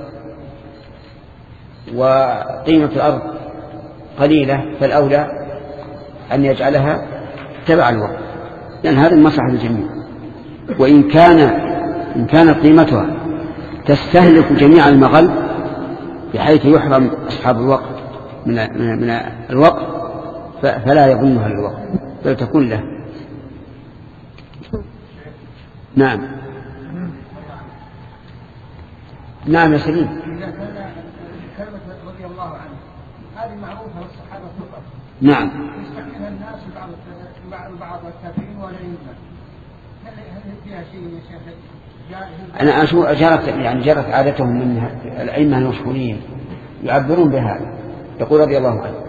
Speaker 4: وقيمة الأرض قليلة، فالأولى أن يجعلها تبع الوقف، لأن هذا المصلحة للجميع. وإن كان إن كانت قيمتها تستهلك جميع المغل بحيث يحرم أصحاب الوقف من من الوقف فلا يظنها للوقف بل تكون له. نعم نعم يا سليم.
Speaker 3: إذا كان كلمة رضي الله عنه هذه معروفة للصحابة فقط،
Speaker 4: نعم،
Speaker 3: يستحقها الناس بعض بعض التابعين ولا يمنع، هل هل فيها شيء يا شيخ؟
Speaker 4: أنا أشوف جرت يعني جرت عادتهم من الأئمة المشهورين يعبرون بهذا، يقول رضي الله عنه،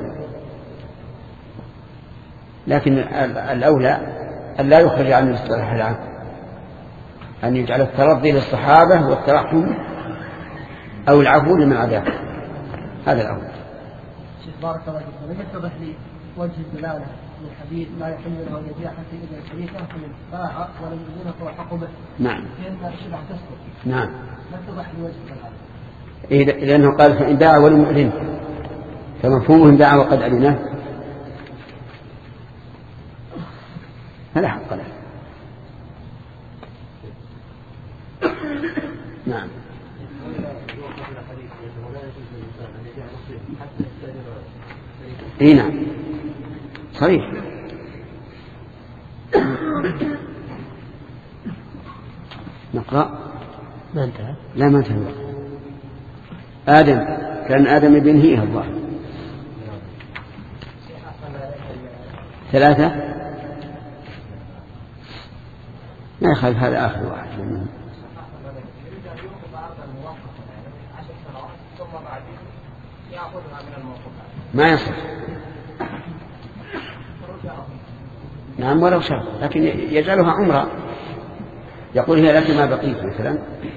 Speaker 4: لكن الأولى أن لا يخرج عن الاصطلاح العام، أن يجعل الترضي للصحابة والترحم أو العفو لمن عداه، هذا الأول.
Speaker 3: شيخ بارك الله فيك، يتضح لي وجه الدلالة للحديث ما يحل له أن يبيع حتى إذا شريكه فمن باع ولم يكن فهو حق به.
Speaker 4: نعم.
Speaker 3: لأن الشبع تسقط.
Speaker 4: نعم.
Speaker 3: ما يتضح لي وجه الدلالة.
Speaker 4: إيه لأنه قال فإن باع ولم يعلن، فمفهومه إن باع وقد علنه فلا حق له. نعم. اي نعم صحيح. نقرأ.
Speaker 1: ما انتهى؟
Speaker 4: لا ما انتهى. آدم كان آدم بينهيها الله. ثلاثة ما يخالف هذا آخر واحد ما يصح. نعم ولو شرط، لكن يجعلها عمرة، يقول هي لك ما بقيت مثلا.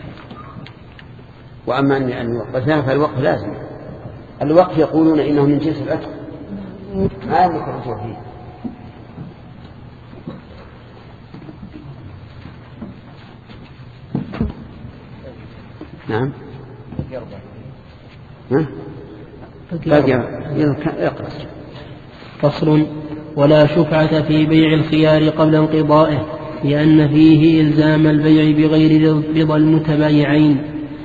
Speaker 4: وأما أن يوقفها فالوقف لازم. الوقف يقولون إنه من جنس العتق ما يملك الرجوع فيه. نعم اقرأ.
Speaker 1: فصل. ولا شفعة في بيع الخيار قبل انقضائه، لأن فيه إلزام البيع بغير رضا المتبايعين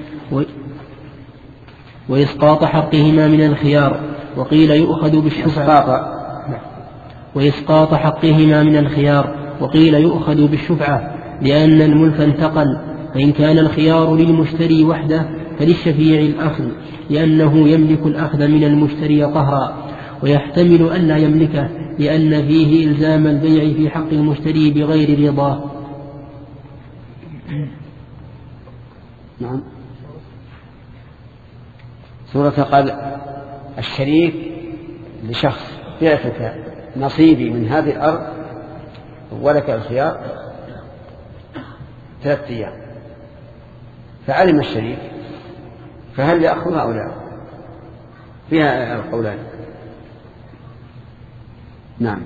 Speaker 1: وإسقاط حقهما من الخيار. وقيل يؤخذ بالشفعة وإسقاط حقهما من الخيار وقيل يؤخذ بالشفعة لأن الملك انتقل. فإن كان الخيار للمشتري وحده فللشفيع الأخذ، لأنه يملك الأخذ من المشتري قهرا، ويحتمل أن لا يملكه لأن فيه إلزام البيع في حق المشتري بغير رضاه.
Speaker 4: نعم. سورة قال الشريك لشخص بعتك نصيبي من هذه الأرض ولك الخيار ثلاثة أيام، فعلم الشريك فهل يأخذها أو لا؟ فيها القولان. نعم.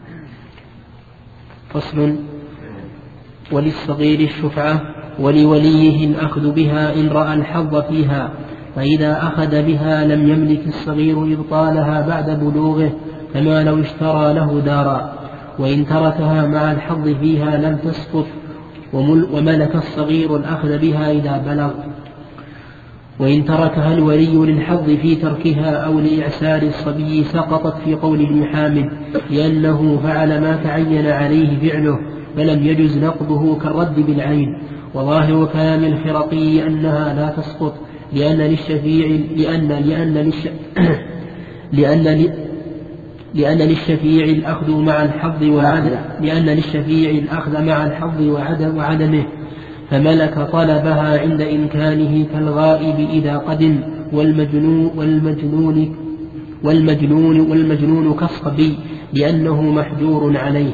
Speaker 1: فصل. وللصغير الشفعة ولوليه الأخذ بها إن رأى الحظ فيها، فإذا أخذ بها لم يملك الصغير إبطالها بعد بلوغه كما لو اشترى له دارا، وإن تركها مع الحظ فيها لم تسقط، وملك الصغير الأخذ بها إذا بلغ. وإن تركها الولي للحظ في تركها أو لإعسار الصبي سقطت في قول ابن حامد، لأنه فعل ما تعين عليه فعله فلم يجز نقضه كالرد بالعين. وظاهر كلام الخرقي أنها لا تسقط، لأن للشفيع لأن لأن للش لأن لأن للشفيع الأخذ مع الحظ وعدم لأن للشفيع الأخذ مع الحظ وعدم وعدمه، فملك طلبها عند إمكانه كالغائب إذا قدم، والمجنون والمجنون والمجنون والمجنون كالصبي لأنه محجور عليه.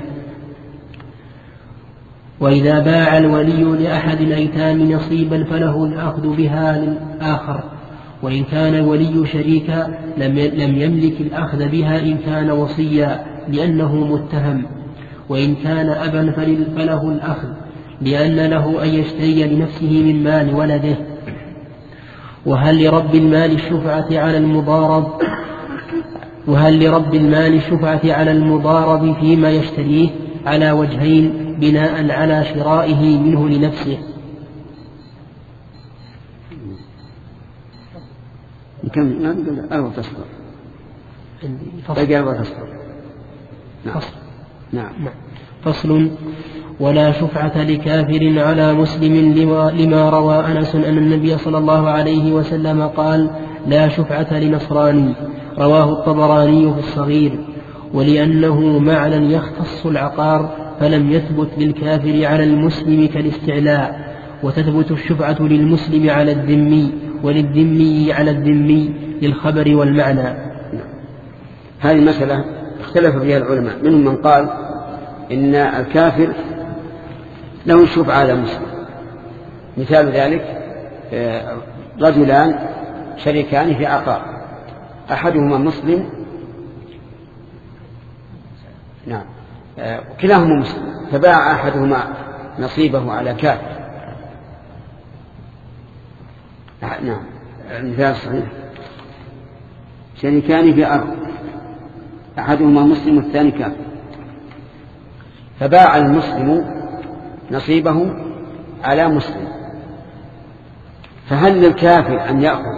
Speaker 1: وإذا باع الولي لأحد الأيتام نصيبا فله الأخذ بها للآخر، وإن كان الولي شريكا لم يملك الأخذ بها إن كان وصيا لأنه متهم، وإن كان أبا فله الأخذ لأن له أن يشتري لنفسه من مال ولده. وهل لرب المال الشفعة على المضارب وهل لرب المال الشفعة على المضارب فيما يشتريه على وجهين بناء على شرائه منه لنفسه.
Speaker 4: كم نقول أربع تصدر باقي أربع تصدر. نعم. نعم.
Speaker 1: فصل. ولا شفعة لكافر على مسلم لما, لما روى أنس أن النبي صلى الله عليه وسلم قال لا شفعة لنصراني، رواه الطبراني في الصغير. ولأنه معنى يختص العقار فلم يثبت للكافر على المسلم كالاستعلاء، وتثبت الشفعة للمسلم على الذمي وللذمي على الذمي للخبر والمعنى.
Speaker 4: هذه المسألة اختلف فيها العلماء، منهم من قال إن الكافر له الشفعة على مسلم. مثال ذلك رجلان شريكان في عقار، أحدهما مسلم نعم كلاهما مسلم، فباع أحدهما نصيبه على كافر. نعم المثال صحيح. شريكان في أرض أحدهما مسلم والثاني كافر، فباع المسلم نصيبه على مسلم، فهل للكافر أن يأخذ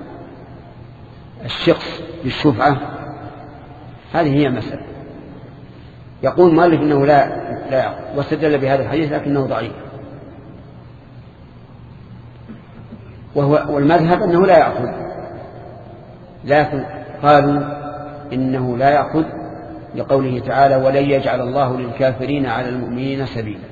Speaker 4: الشخص بالشفعة؟ هذه هي مسألة. يقول مالك إنه لا لا يأخذ، واستدل بهذا الحديث لكنه ضعيف، وهو والمذهب أنه لا يأخذ، لكن قالوا إنه لا يأخذ لقوله تعالى ولن يجعل الله للكافرين على المؤمنين سبيلا.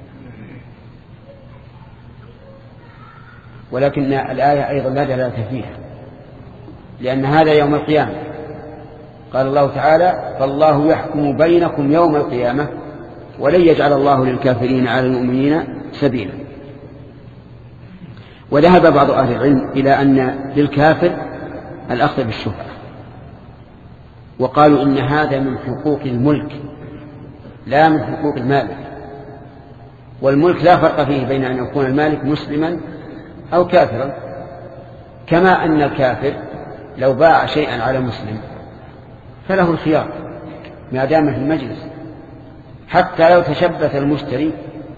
Speaker 4: ولكن الآية أيضا لا دلالة فيها، لأن هذا يوم القيامة. قال الله تعالى فالله يحكم بينكم يوم القيامة ولن يجعل الله للكافرين على المؤمنين سبيلا. وذهب بعض أهل العلم إلى أن للكافر الأخذ بالشفعة، وقالوا إن هذا من حقوق الملك لا من حقوق المالك، والملك لا فرق فيه بين أن يكون المالك مسلما أو كافرا، كما أن الكافر لو باع شيئا على مسلم فله الخيار ما دام في المجلس، حتى لو تشبث المشتري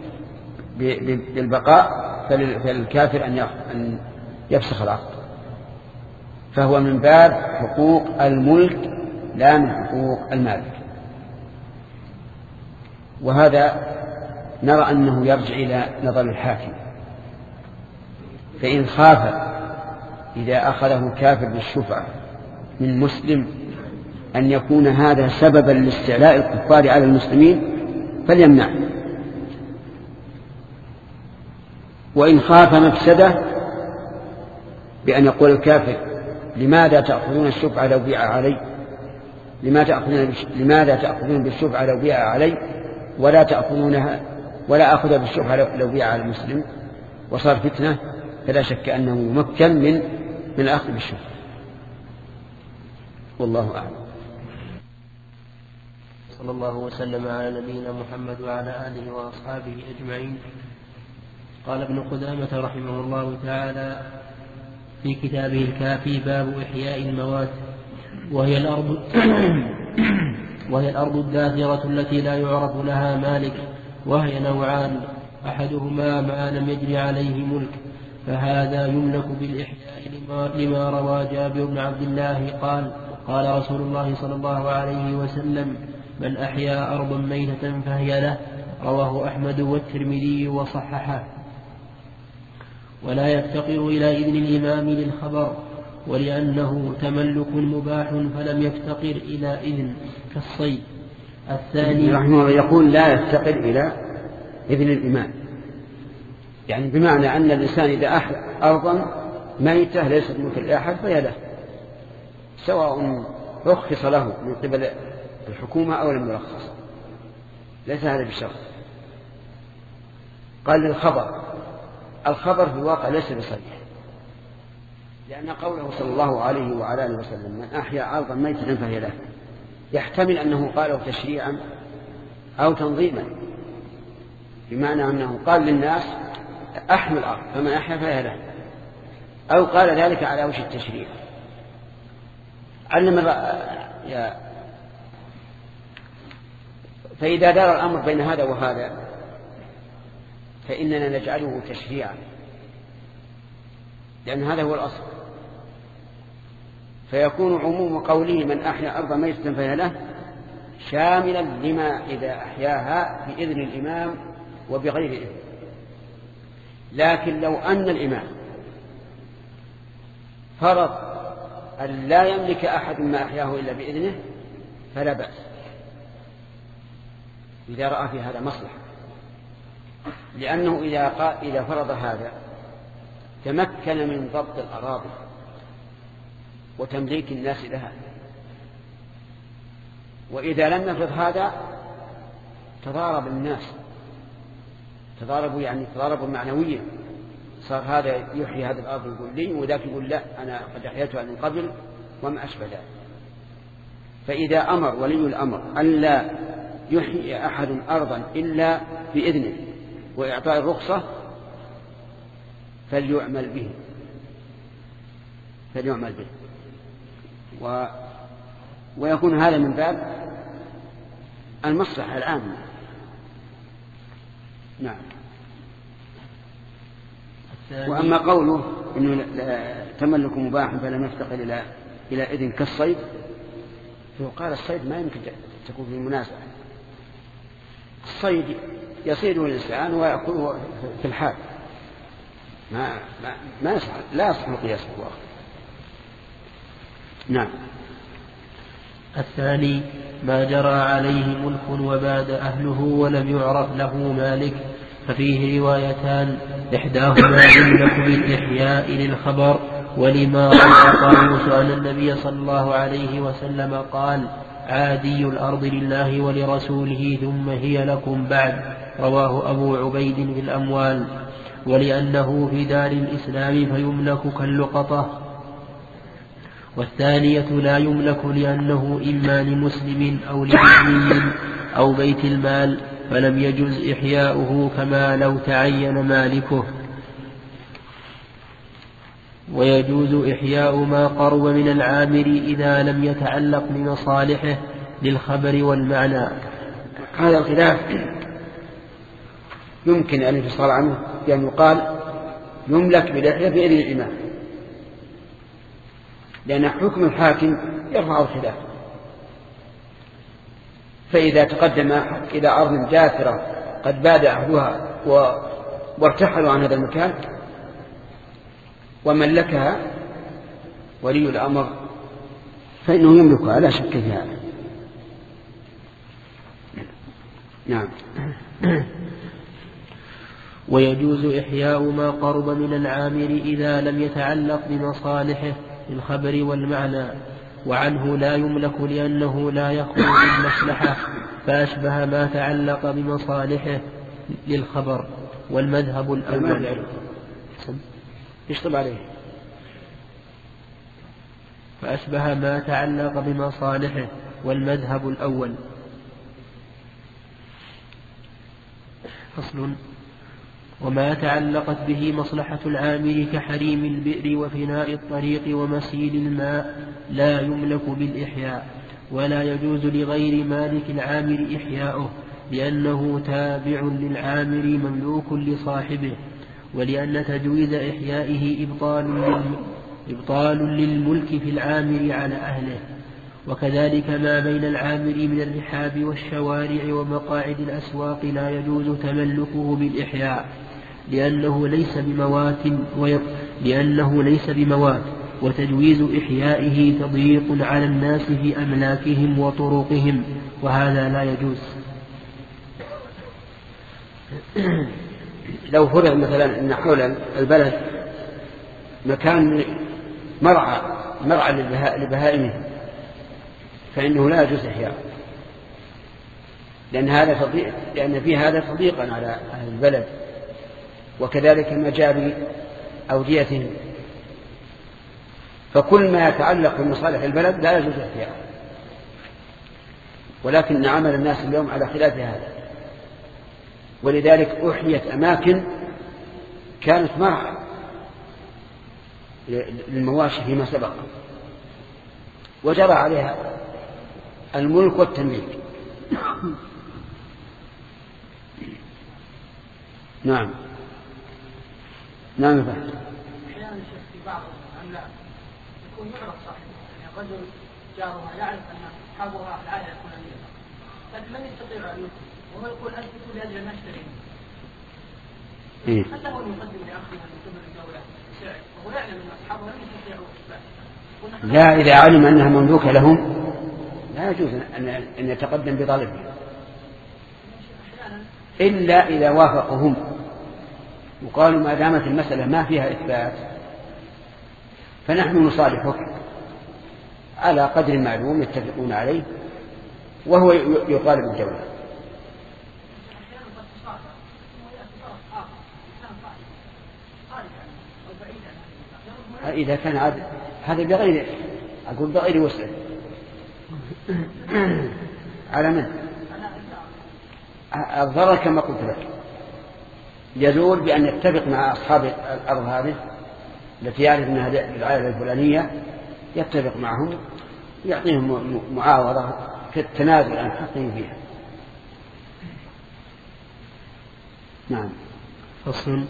Speaker 4: بالبقاء فللكافر أن يفسخ العقد. فهو من باب حقوق الملك لا من حقوق المالك. وهذا نرى أنه يرجع إلى نظر الحاكم، فإن خاف إذا أخذه الكافر بالشفعة من مسلم أن يكون هذا سببا لاستعلاء الكفار على المسلمين فليمنعه، وإن خاف مفسدة بأن يقول الكافر لماذا تأخذون الشفعة لو بيع علي، لماذا تأخذون لماذا تأخذون بالشفعة لو بيع علي ولا تأخذونها ولا أخذ بالشفعة لو بيع على المسلم، وصار فتنة، فلا شك أنه ممكن من من الأخذ بالشفعة. والله أعلم.
Speaker 5: صلى الله وسلم على نبينا محمد وعلى آله وأصحابه أجمعين. قال ابن قدامة رحمه الله تعالى في كتابه الكافي باب إحياء الموات، وهي الأرض وهي الأرض الداثرة التي لا يعرف لها مالك، وهي نوعان، أحدهما ما لم يجري عليه ملك، فهذا يملك بالإحياء لما روى جابر بن عبد الله قال قال رسول الله صلى الله عليه وسلم من أحيا أرضا ميتة فهي له، رواه أحمد والترمذي وصححه. ولا يفتقر إلى إذن الإمام للخبر، ولأنه تملك مباح فلم يفتقر إلى إذن كالصيد. الثاني
Speaker 4: رحمه الله يقول لا يفتقر إلى إذن الإمام، يعني بمعنى أن الإنسان إذا أحيا أرضا ميتة ليست ملك لأحد فهي له، سواء رخص له من قبل الحكومة أو لم يرخص، ليس هذا بالشرط. قال للخبر، الخبر في الواقع ليس بصريح، لأن قوله صلى الله عليه وعلى آله وسلم من أحيا أرضا ميتة فهي له يحتمل أنه قاله تشريعا أو تنظيما، بمعنى أنه قال للناس أحيوا الأرض فمن أحيا فهي له، أو قال ذلك على وجه التشريع. علم يا فإذا دار الأمر بين هذا وهذا فإننا نجعله تشريعا، لأن هذا هو الأصل، فيكون عموم قوله من أحيا أرضا ميتة فهي له شاملا لما إذا أحياها بإذن الإمام وبغير إذن. لكن لو أن الإمام فرض أن لا يملك أحد ما أحياه إلا بإذنه فلا بأس إذا رأى في هذا مصلحة، لأنه إذا, قال إذا فرض هذا تمكن من ضبط الأراضي وتمليك الناس لها، وإذا لم يفرض هذا تضارب الناس، تضاربوا يعني تضاربوا معنويا، صار هذا يحيي هذه الأرض يقول لي وذاك يقول لا أنا قد أحييتها من قبل وما أشبه ذلك. فإذا أمر ولي الأمر أن لا يحيي أحد أرضا إلا بإذنه وإعطاء الرخصة فليعمل به فليعمل به و... ويكون هذا من باب المصلحة العامة. نعم. وأما قوله إنه تملك مباح فلم يفتقر إلى إلى إذن كالصيد، فقال الصيد ما يمكن تكون في المناسبة، الصيد يصيده الإنسان ويأكله في الحال، ما ما ما يصح لا يصح القياس بالواقع. نعم.
Speaker 5: الثاني ما جرى عليه ملك وباد أهله ولم يعرف له مالك، ففيه روايتان إحداهما يملك بالإحياء للخبر، ولما روى طاووس أن النبي صلى الله عليه وسلم قال: عادي الأرض لله ولرسوله ثم هي لكم بعد، رواه أبو عبيد في الأموال. ولأنه في دار الإسلام فيملك كاللقطة. والثانية لا يملك لأنه إما لمسلم أو لمسلم أو بيت المال، فلم يجز إحياؤه كما لو تعين مالكه. ويجوز إحياء ما قرب من العامر إذا لم يتعلق بمصالحه للخبر والمعنى.
Speaker 4: هذا الخلاف يمكن أن يفصل عنه بأن يقال يملك بالإحياء بإذن الإمام، لأن حكم الحاكم يرفع الخلاف. فإذا تقدم إلى أرض جاثرة قد باد أهلها وارتحلوا عن هذا المكان وملكها ولي الأمر فإنه يملكها لا شك في هذا. نعم.
Speaker 5: ويجوز إحياء ما قرب من العامر إذا لم يتعلق بمصالحه للخبر والمعنى. وعنه لا يملك لأنه لا يخرج المصلحة، فأشبه ما تعلق بمصالحه للخبر. والمذهب الأول
Speaker 4: يشطب عليه
Speaker 5: فأشبه ما تعلق بمصالحه. والمذهب الأول. فصل. وما تعلقت به مصلحة العامر كحريم البئر وفناء الطريق ومسيل الماء لا يملك بالإحياء، ولا يجوز لغير مالك العامر إحياؤه، لأنه تابع للعامر مملوك لصاحبه، ولأن تجويز إحيائه إبطال إبطال للملك في العامر على أهله. وكذلك ما بين العامر من الرحاب والشوارع ومقاعد الأسواق لا يجوز تملكه بالإحياء، لأنه ليس بموات لأنه ليس بموات وتجويز إحيائه تضييق على الناس في أملاكهم وطرقهم، وهذا لا يجوز.
Speaker 4: لو فرض مثلا أن حول البلد مكان مرعى مرعى لبهائمه فإنه لا يجوز إحياء، لأن هذا تضييق لأن فيه هذا تضييقا على أهل البلد، وكذلك مجاري أوديتهم. فكل ما يتعلق بمصالح البلد لا يجوز إحياء، ولكن عمل الناس اليوم على خلاف هذا، ولذلك أحيت أماكن كانت مرعى للمواشي فيما سبق وجرى عليها الملك والتمليك. نعم نعم. فهد
Speaker 3: أحيانا في بعض الأملاك يكون يعرف صاحبه، يعني الرجل جارها يعرف أن أصحابها العائلة الفلانية، لكن من يستطيع أن يكون وهو يقول أنت تقول هذه المشتري هل له أن يقدم لأخيها من قبل الدولة سعر وهو يعلم أن أصحابه لم يستطيعوا إثباته؟
Speaker 4: لا، إذا علم أنها مملوكة لهم لا يجوز أن يتقدم بطلبها إلا إذا وافقهم وقالوا ما دامت المسألة ما فيها إثبات فنحن نصالحك على قدر معلوم يتفقون عليه وهو يطالب الدولة. إذا كان عاد هذا بغير أقول بغير وسع على من الضرر كما قلت لك يزول بأن يتفق مع أصحاب الأرض هذه التي يعرف أنها العائلة الفلانية، يتفق معهم يعطيهم معاوضة في التنازل عن حقهم فيها. نعم.
Speaker 5: فصل.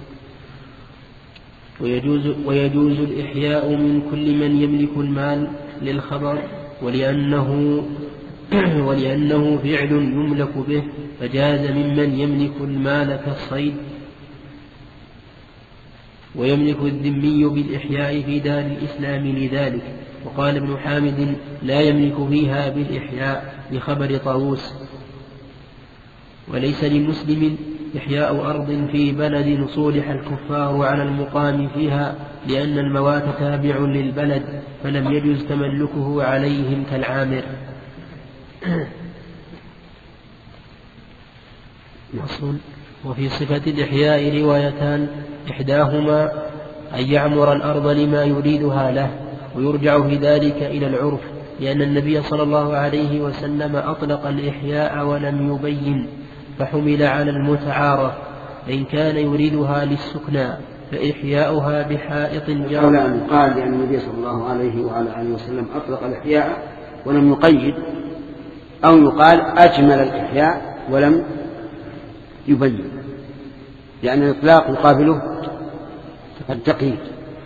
Speaker 5: ويجوز, ويجوز الإحياء من كل من يملك المال للخبر، ولأنه ولأنه فعل يملك به فجاز ممن يملك المال كالصيد. ويملك الذمي بالإحياء في دار الإسلام لذلك، وقال ابن حامد لا يملك فيها بالإحياء بخبر طاووس. وليس لمسلم إحياء أرض في بلد صولح الكفار على المقام فيها لأن الموات تابع للبلد فلم يجوز تملكه عليهم كالعامر. وفي صفة الإحياء روايتان، إحداهما أن يعمر الأرض لما يريدها له، ويرجع في ذلك إلى العرف، لأن النبي صلى الله عليه وسلم أطلق الإحياء ولم يبين فحمل على المتعارف، فإن كان يريدها للسكنى فإحياؤها بحائط جار.
Speaker 4: قال أن قال لأن النبي صلى الله عليه وعلى آله وسلم أطلق الإحياء ولم يقيد، أو يقال أجمل الإحياء ولم يبين، لأن الإطلاق يقابله التقييد.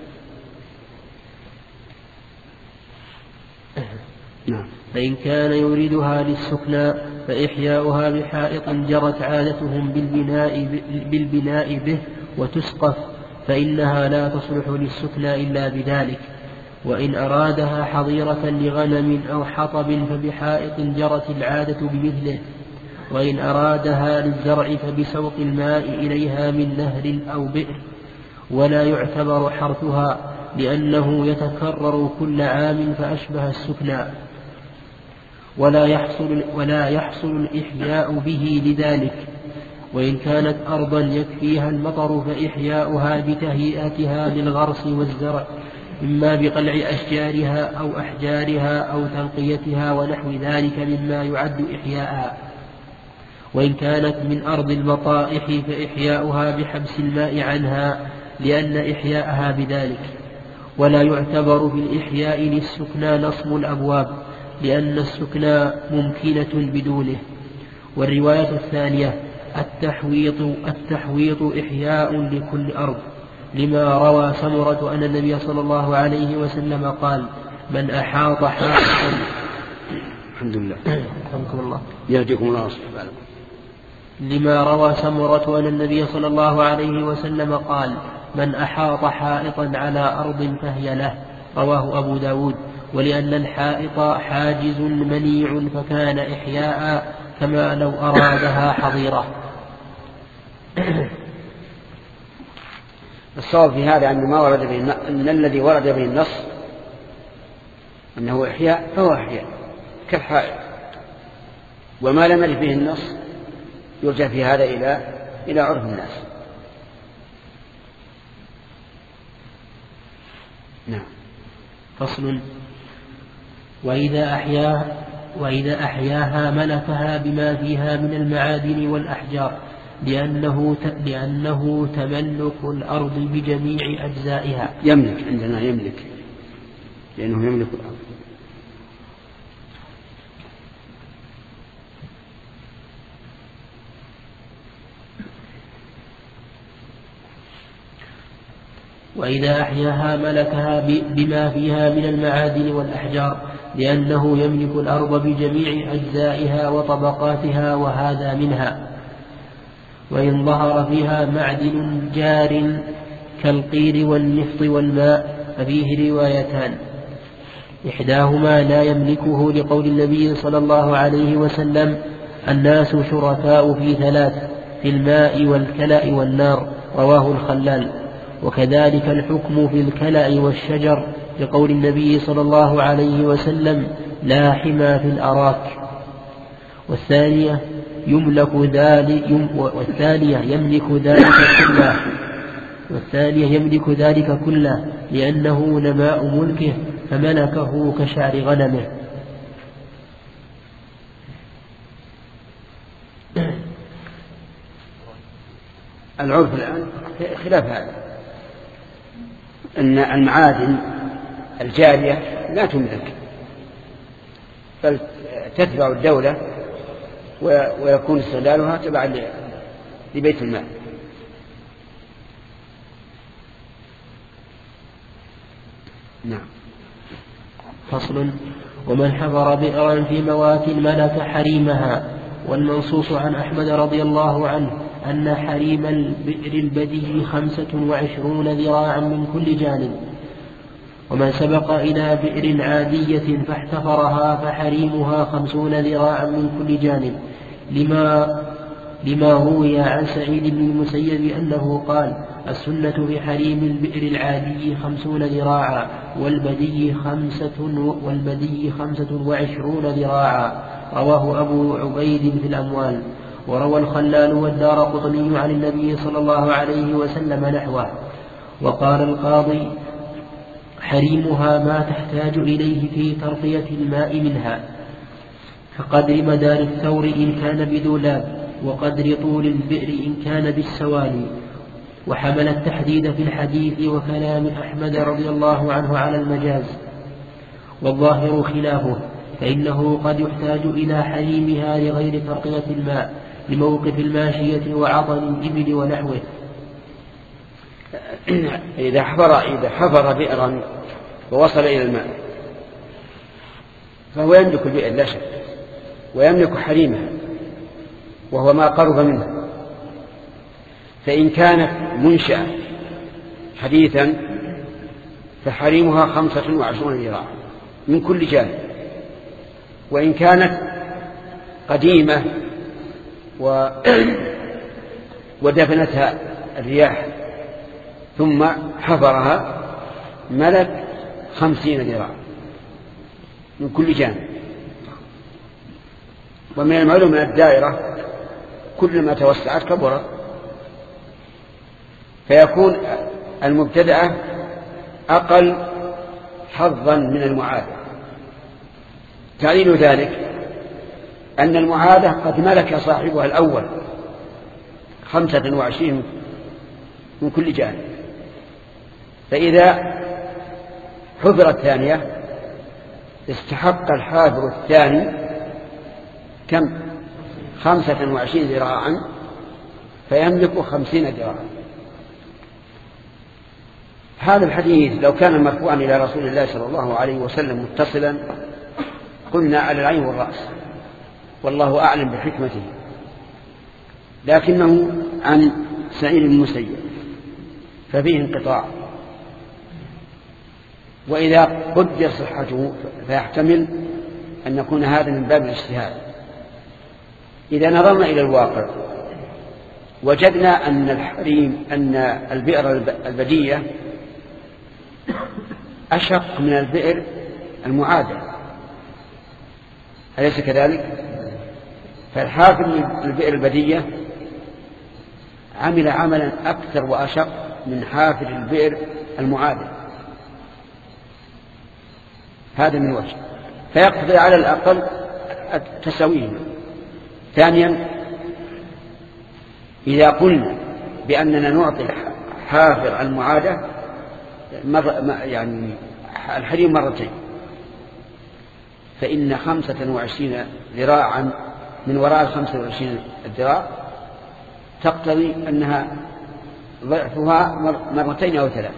Speaker 5: نعم. فإن كان يريدها للسكنى فإحياؤها بحائط جرت عادتهم بالبناء, بالبناء به وتسقف، فإنها لا تصلح للسكنى إلا بذلك. وإن أرادها حظيرة لغنم أو حطب فبحائط جرت العادة بمثله. وإن أرادها للزرع فبسوق الماء إليها من نهر أو بئر، ولا يعتبر حرثها لأنه يتكرر كل عام فأشبه السكنى، ولا يحصل, ولا يحصل الإحياء به لذلك. وإن كانت أرضا يكفيها المطر فإحياؤها بتهيئتها للغرس والزرع، إما بقلع أشجارها أو أحجارها أو تنقيتها ونحو ذلك مما يعد إحياءها. وإن كانت من أرض البطائح فإحياؤها بحبس الماء عنها لأن إحياءها بذلك. ولا يعتبر في الإحياء للسكنى نصب الأبواب لأن السكنى ممكنة بدونه. والرواية الثانية التحويط, التحويط إحياء لكل أرض، لما روى سمرة أن النبي صلى الله عليه وسلم قال من أحاط حائطا.
Speaker 4: الحمد لله.
Speaker 5: رحمكم الله.
Speaker 4: يهديكم الله سبحانه.
Speaker 5: لما روى سمرة أن النبي صلى الله عليه وسلم قال من أحاط حائطا على أرض فهي له، رواه أبو داود. ولأن الحائط حاجز منيع فكان إحياء كما لو أرادها حظيرة.
Speaker 4: الصواب في هذا أن ما ورد به أن الذي ورد به النص أنه إحياء فهو إحياء كالحائط، وما لم يرد به النص يرجع في هذا إلى إلى عرف الناس. نعم.
Speaker 5: فصل. وإذا أحياها, وإذا أحياها ملكها بما فيها من المعادن والأحجار، لأنه, لأنه تملك الأرض بجميع أجزائها.
Speaker 4: يملك، عندنا يملك لأنه يملك الأرض.
Speaker 5: وإذا أحياها ملكها بما فيها من المعادن والأحجار، لأنه يملك الأرض بجميع أجزائها وطبقاتها، وهذا منها. وإن ظهر فيها معدن جار كالقير والنفط والماء ففيه روايتان، إحداهما لا يملكه لقول النبي صلى الله عليه وسلم الناس شركاء في ثلاث، في الماء والكلأ والنار، رواه الخلال. وكذلك الحكم في الكلأ والشجر لقول النبي صلى الله عليه وسلم لا حمى في الأراك. والثانية يملك ذلك والثانية يملك ذلك كله والثانية يملك ذلك كله لأنه نماء ملكه فملكه كشعر غنمه.
Speaker 4: العرف الآن خلاف هذا، أن المعادن الجارية لا تملك بل تتبع الدولة ويكون استغلالها تبعا لبيت المال. نعم.
Speaker 5: فصل. ومن حفر بئرا في موات ملك حريمها. والمنصوص عن أحمد رضي الله عنه أن حريم البئر البدي خمسة وعشرون ذراعا من كل جانب، ومن سبق إلى بئر عادية فاحتفرها فحريمها خمسون ذراعا من كل جانب، لما لما روي عن سعيد بن المسيب أنه قال: السنة في حريم البئر العادي خمسون ذراعا، والبدي خمسة, والبدي خمسة وعشرون ذراعا. رواه أبو عبيد في الأموال. وروى الخلال والدارقطني عن النبي صلى الله عليه وسلم نحوه. وقال القاضي: حريمها ما تحتاج إليه في ترقية الماء منها، كقدر مدار الثور إن كان بذولاب، وقدر طول البئر إن كان بالسواني. وحمل التحديد في الحديث وكلام أحمد رضي الله عنه على المجاز، والظاهر خلافه، فإنه قد يحتاج إلى حريمها لغير ترقية الماء، لموقف الماشية وعطل الإبل ونحوه.
Speaker 4: إذا حفر إذا حفر بئرا ووصل إلى الماء فهو يملك البئر لا شك، ويملك حريمها وهو ما قرب منه. فإن كانت منشأة حديثا فحريمها خمسة وعشرون ذراعا من كل جانب، وإن كانت قديمة و... ودفنتها الرياح ثم حفرها ملك خمسين ذراعا من كل جانب. ومن المعلوم من الدائرة كلما توسعت كبرت، فيكون المبتدأة أقل حظا من المعادة. تعليل ذلك أن المعادة قد ملك صاحبها الأول خمسة وعشرين من كل جانب، فإذا حفر الثانية استحق الحافر الثاني كم؟ خمسة وعشرين ذراعا، فيملك خمسين ذراعا. هذا الحديث لو كان مرفوعا إلى رسول الله صلى الله عليه وسلم متصلا قلنا على العين والرأس، والله أعلم بحكمته، لكنه عن سعيد بن المسيب ففيه انقطاع، وإذا قدر صحته فيحتمل أن يكون هذا من باب الاجتهاد. إذا نظرنا إلى الواقع وجدنا أن الحريم أن البئر البدية أشق من البئر المعادة، أليس كذلك؟ فالحافر البئر البدية عمل عملا أكثر وأشق من حافر البئر المعادة، هذا من وجه، فيقتضي على الأقل تساويهما. ثانيا، إذا قلنا بأننا نعطي حافر المعادة يعني الحريم مرتين، فإن خمسة وعشرين ذراعا من وراء الخمسة وعشرين ذراع تقتضي أنها ضعفها مرتين أو ثلاث.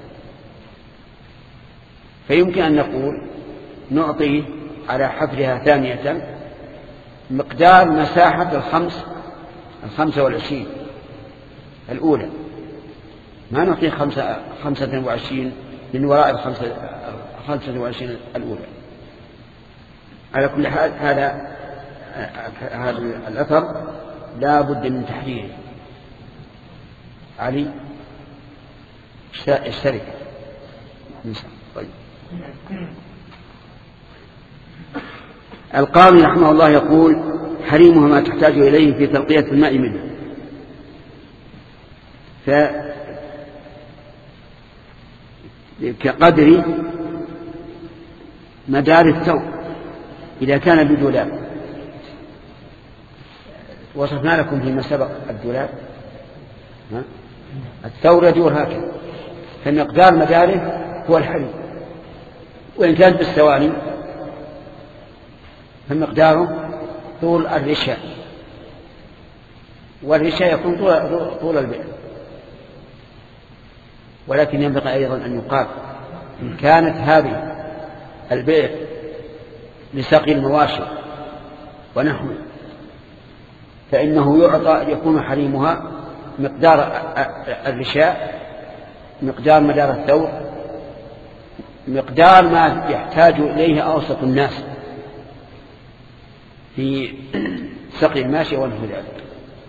Speaker 4: فيمكن أن نقول نعطي على حفرها ثانية مقدار مساحة الخمس الخمسة والعشرين الأولى، ما نعطي خمسة, خمسة وعشرين من وراء الخمسة, الخمسة وعشرين الأولى. على كل حال هذا هذا الأثر لا بد من تحريره. علي اشترك. طيب. القاضي رحمه الله يقول: حريمها ما تحتاج إليه في تلقية الماء منه. ف كقدر مدار الثوب إذا كان بدولاب. وصفنا لكم فيما سبق الدولاب، الثور يدور هكذا، فمقدار مداره هو الحريم. وإن كانت بالسواني فمقداره طول الرشاء، والرشاء يكون طول, طول البئر. ولكن ينبغي أيضا أن يقال إن كانت هذه البئر لسقي المواشي ونحو فإنه يعطى يكون حريمها مقدار الرشاء، مقدار مدار الثور، مقدار ما يحتاج إليه أوسط الناس في سقي الماشية ونحو ذلك.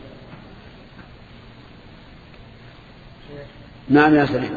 Speaker 4: نعم يا سليم.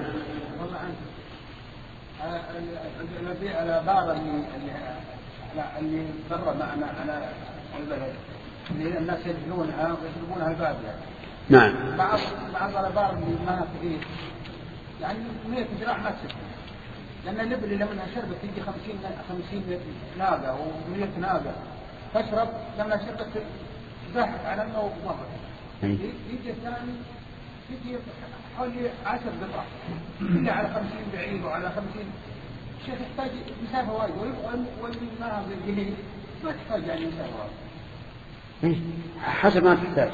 Speaker 3: الذي على بعض اللي اللي برا معنا على البلد اللي الناس يجنونها ويشربونها الباب يعني.
Speaker 4: نعم.
Speaker 3: بعض بعض الابار اللي ما كثير يعني مية جراح ما تسد، لأن اللبن اللي لما شربت تجي خمسين خمسين ناقة ومية ناقة تشرب، لما شربت زاحف على أنه ظهر. يجي الثاني يجي حوالي عشر قطع اللي على خمسين بعيد وعلى خمسين. الشيخ يحتاج مسافة وايد، واللي ما بالجهيل ما تحتاج يعني مسافة وايد.
Speaker 4: حسب ما تحتاج.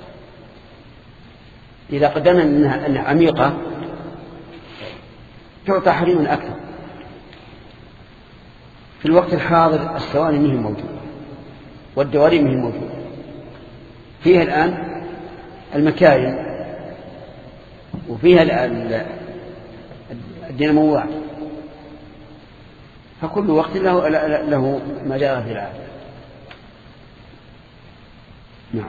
Speaker 4: إذا قدرنا أنها, أنها عميقة تعطى حريم أكثر. في الوقت الحاضر السواني منه موجود والدواري منه موجود، فيها الآن المكاين وفيها الديناموات، فكل وقت له, له ما جاء في العادة. نعم.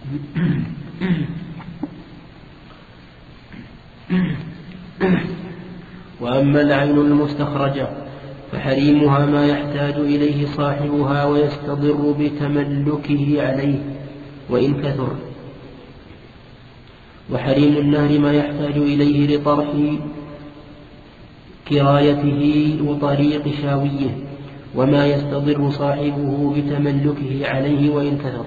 Speaker 5: وأما العين المستخرجة فحريمها ما يحتاج إليه صاحبها ويستضر بتملكه عليه وإن كثر، وحريم النهر ما يحتاج إليه لطرح كرايته وطريق شاويه، وما يستضر صاحبه بتملكه عليه وإن كثر.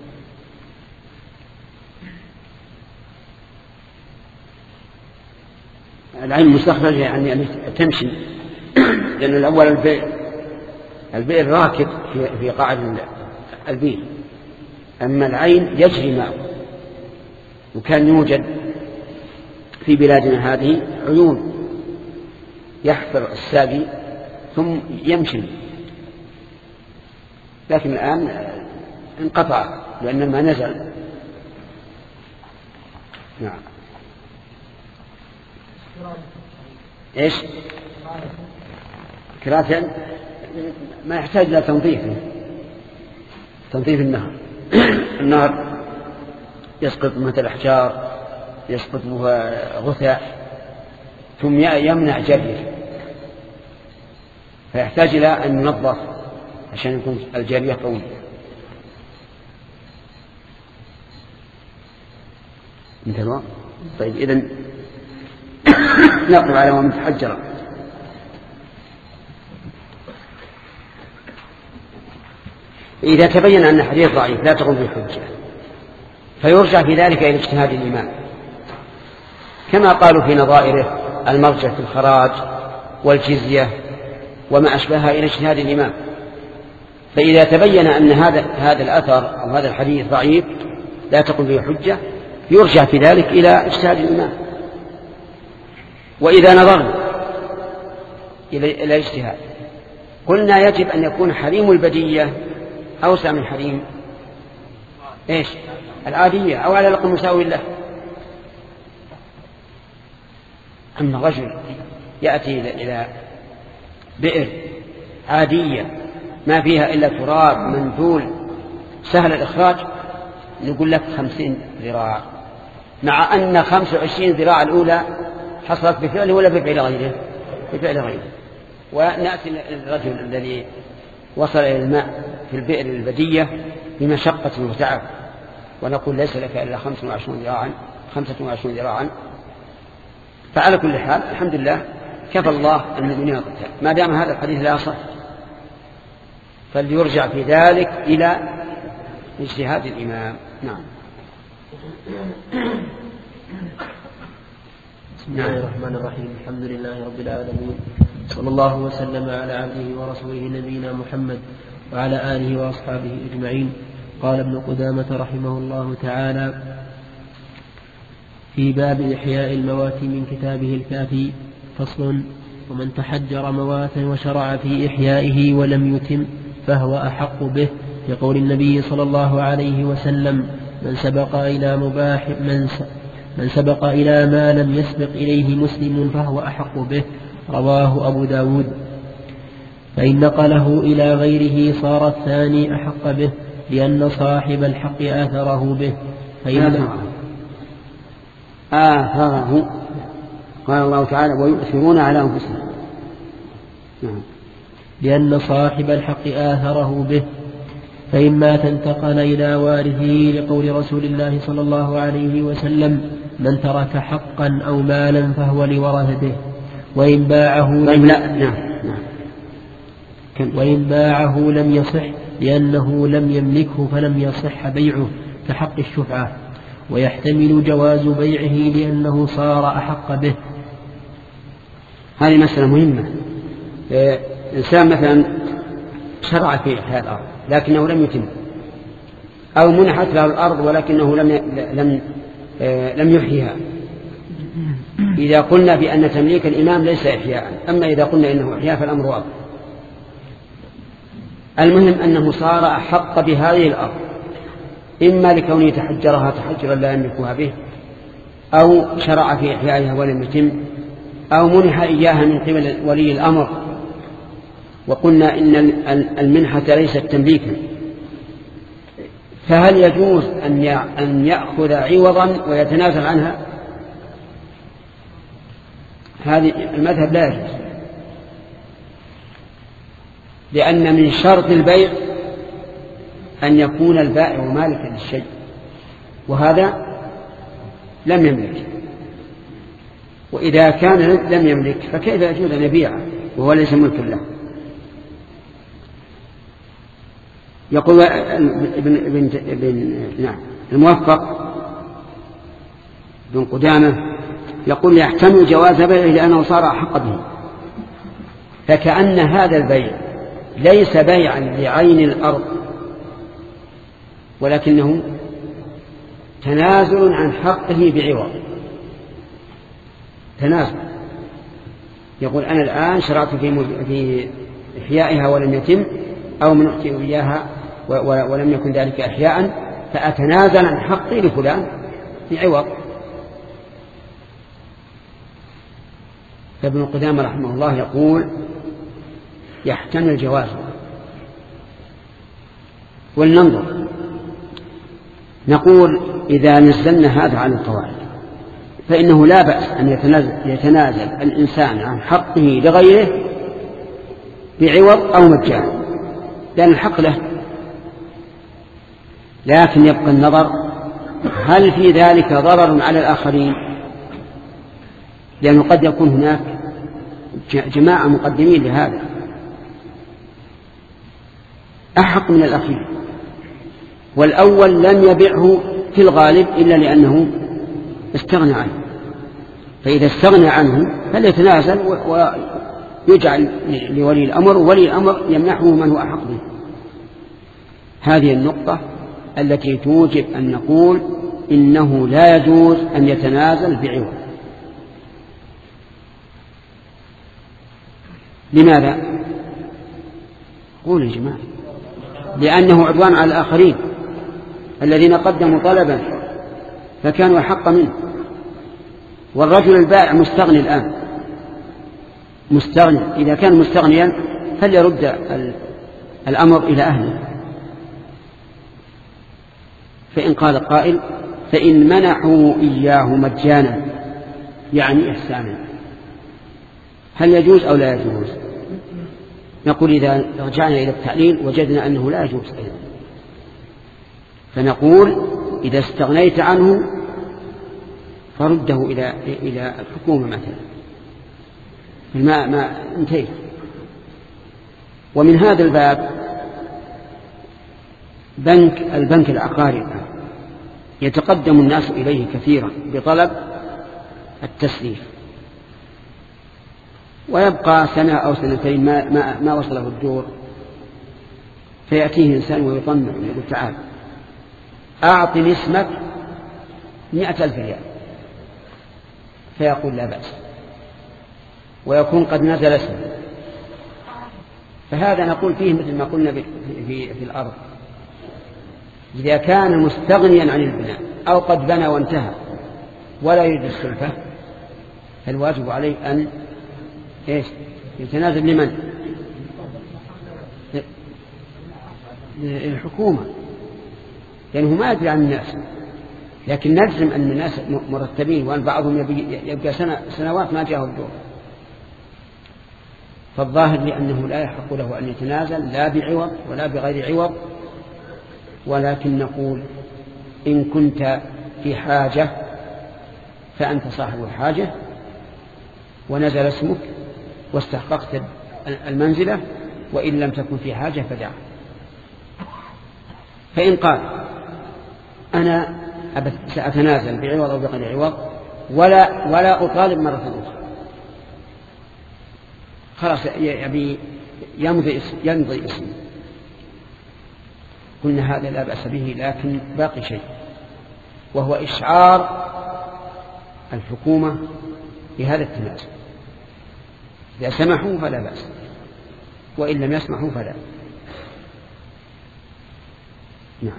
Speaker 4: العين المستخرجة يعني أن تمشي، لأن الأول البئر البئر راكد في, في قاعدة البئر، أما العين يجري ماء. وكان يوجد في بلادنا هذه عيون يحفر الساقي ثم يمشي، لكن الآن انقطع لأن الماء نزل. نعم. ايش كراتين ما يحتاج الى تنظيف تنظيف النهر. النهر يسقط مثل الاحجار، يسقط غثاء، ثم يمنع جريه، فيحتاج الى ان ننظف عشان يكون الجريه قوي. انتهى. طيب اذن نقف على ما متحجر. إذا تبين أن الحديث ضعيف لا تقوم بالحجة، فيرجع في ذلك إلى اجتهاد الإمام، كما قالوا في نظائره المرجع في الخراج والجزية وما أشبهها إلى اجتهاد الإمام. فإذا تبين أن هذا هذا الأثر أو هذا الحديث ضعيف لا تقوم به حجة، يرجع في ذلك إلى اجتهاد الإمام. وإذا نظرنا إلى الاجتهاد قلنا يجب أن يكون حريم البدية أوسع من حريم إيش العادية، أو على الأقل مساوي له. أما رجل يأتي إلى بئر عادية ما فيها إلا تراب منذول سهل الإخراج، نقول لك خمسين ذراع، مع أن خمس وعشرين ذراع الأولى حصلت بفعله ولا بفعل غيره؟ بفعل غيره. ونأتي الرجل الذي وصل إلى الماء في البئر البدية بمشقة وتعب ونقول ليس لك إلا خمسة وعشرون ذراعا خمسة وعشرون ذراعا. فعلى كل حال الحمد لله كفى الله المؤمنين القتال، ما دام هذا الحديث لا صح فليرجع في ذلك إلى اجتهاد الإمام. نعم.
Speaker 5: بسم الله الرحمن الرحيم. الحمد لله رب العالمين، صلى الله وسلم على عبده ورسوله نبينا محمد وعلى آله وأصحابه أجمعين. قال ابن قدامة رحمه الله تعالى في باب إحياء الموات من كتابه الكافي فصل: ومن تحجر مواتا وشرع في إحيائه ولم يتم فهو أحق به، لقول النبي صلى الله عليه وسلم: من سبق إلى مباح من, من سبق إلى ما لم يسبق إليه مسلم فهو أحق به. رواه أبو داود. فإن نقله إلى غيره صار الثاني أحق به، لأن صاحب الحق آثره به. فإن
Speaker 4: آثره قال الله تعالى ويؤثرون على أنفسهم،
Speaker 5: لأن صاحب الحق آثره به. فإما تنتقل إلى وارثه لقول رسول الله صلى الله عليه وسلم من ترك حقا أو مالا فهو لورثته، وإن باعه
Speaker 4: طيب لا نعم نعم
Speaker 5: وإن باعه لم يصح لأنه لم يملكه فلم يصح بيعه كحق الشفعة، ويحتمل جواز بيعه لأنه صار أحق به.
Speaker 4: هذه مسألة مهمة. إنسان مثلا شرع في إحياء الأرض لكنه لم يتم، أو منحت له الأرض ولكنه لم لم لم يحييها. إذا قلنا بأن تمليك الإمام ليس إحياء، أما إذا قلنا إنه إحياء فالأمر واضح. المهم أنه صار أحق بهذه الأرض، إما لكونه تحجرها تحجرا لا يملكها به، أو شرع في إحيائها ولم يتم، أو منح إياها من قبل ولي الأمر. وقلنا إن المنحة ليست تمليكا، فهل يجوز أن يأخذ عوضا ويتنازل عنها؟ هذه المذهب لا يجوز، لأن من شرط البيع أن يكون البائع مالكا للشيء، وهذا لم يملك. وإذا كان لم يملك فكيف يجوز أن يبيعه وهو ليس ملكا له؟ يقول ابن, ابن, ابن نعم الموفق بن قدامة يقول يحتمل جواز بيعه لأنه صار أحق به، فكأن هذا البيع ليس بيعا لعين الأرض ولكنه تنازل عن حقه بعوض. تنازل، يقول أنا الآن شرعت في في إحيائها ولم يتم، أو من أعطي إياها ولم يكن ذلك إحياء، فأتنازل عن حقي لفلان بعوض. فابن قدامة رحمه الله يقول يحتمل جوازه. ولننظر، نقول إذا نزلنا هذا على القواعد فإنه لا بأس أن يتنازل, يتنازل الإنسان عن حقه لغيره بعوض أو مجانا، لأن الحق له. لكن يبقى النظر هل في ذلك ضرر على الآخرين، لأنه قد يكون هناك جماعة مقدمين لهذا أحق من الأخير، والأول لم يبيعه في الغالب إلا لأنه استغنى عنه، فإذا استغنى عنه فليتنازل ويجعل لولي الأمر، وولي الأمر يمنحه من هو أحق به. هذه النقطة التي توجب أن نقول إنه لا يجوز أن يتنازل بعوض. لماذا؟ قولوا يا جماعة. لأنه عدوان على الآخرين الذين قدموا طلبا فكانوا أحق منه، والرجل البائع مستغني الآن، مستغني. إذا كان مستغنيا فليرد الأمر إلى أهله. فإن قال قائل فإن منحوا إياه مجانا يعني إحسانا هل يجوز أو لا يجوز؟ نقول إذا رجعنا إلى التعليل وجدنا أنه لا يجوز أيضا، فنقول إذا استغنيت عنه فرده إلى إلى الحكومة مثلا، ما ما انتهي. ومن هذا الباب بنك البنك العقاري الآن يتقدم الناس إليه كثيرا بطلب التسليف، ويبقى سنة أو سنتين ما, ما, ما وصله الدور، فيأتيه إنسان ويطمع ويقول تعال أعطني اسمك مئة ألف ريال، فيقول لا بأس، ويكون قد نزل اسمه. فهذا نقول فيه مثل ما قلنا في, في, في الأرض، إذا كان مستغنيا عن البناء أو قد بنى وانتهى ولا يريد السلفة فالواجب عليه أن إيش يتنازل لمن؟ للحكومة، لأنه ما يدري عن الناس، لكن نجزم أن الناس مرتبين وأن بعضهم يبقى سنة سنوات ما جاءه الدور. فالظاهر لأنه لا يحق له أن يتنازل لا بعوض ولا بغير عوض، ولكن نقول إن كنت في حاجة فأنت صاحب الحاجة ونزل اسمك واستحققت المنزلة، وإن لم تكن في حاجة فدع. فإن قال أنا سأتنازل بعوض أو بغير عوض ولا, ولا أطالب مرة أخرى، خلاص يبي يمضي يمضي اسمه، قلنا هذا لا بأس به، لكن باقي شيء وهو إشعار الحكومة بهذا التنازل. إذا سمحوا فلا بأس، وإن لم يسمحوا فلا. نعم.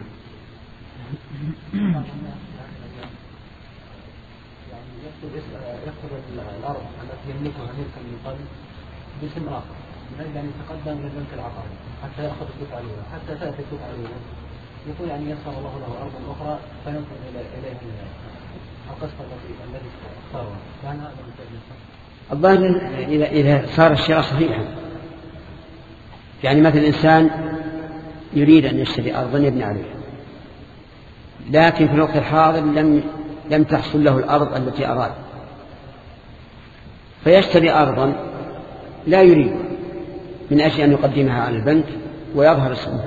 Speaker 3: يكتب الأرض التي يملكها ملكا من قبل باسم آخر من أجل أن يتقدم للبنك العقاري حتى يأخذ الدفعة الأولى، حتى تأتي الدفعة الأولى يقول أن يسر الله له أرضا أخرى فينقل إليه القسط الذي اختاره. كان هذا
Speaker 4: الظاهر إذا إذا صار الشراء صحيحا، يعني مثل الإنسان يريد أن يشتري أرضا يبني عليها، لكن في الوقت الحاضر لم لم تحصل له الأرض التي أراد، فيشتري أرضا لا يريد من أجل أن يقدمها على البنك ويظهر اسمه،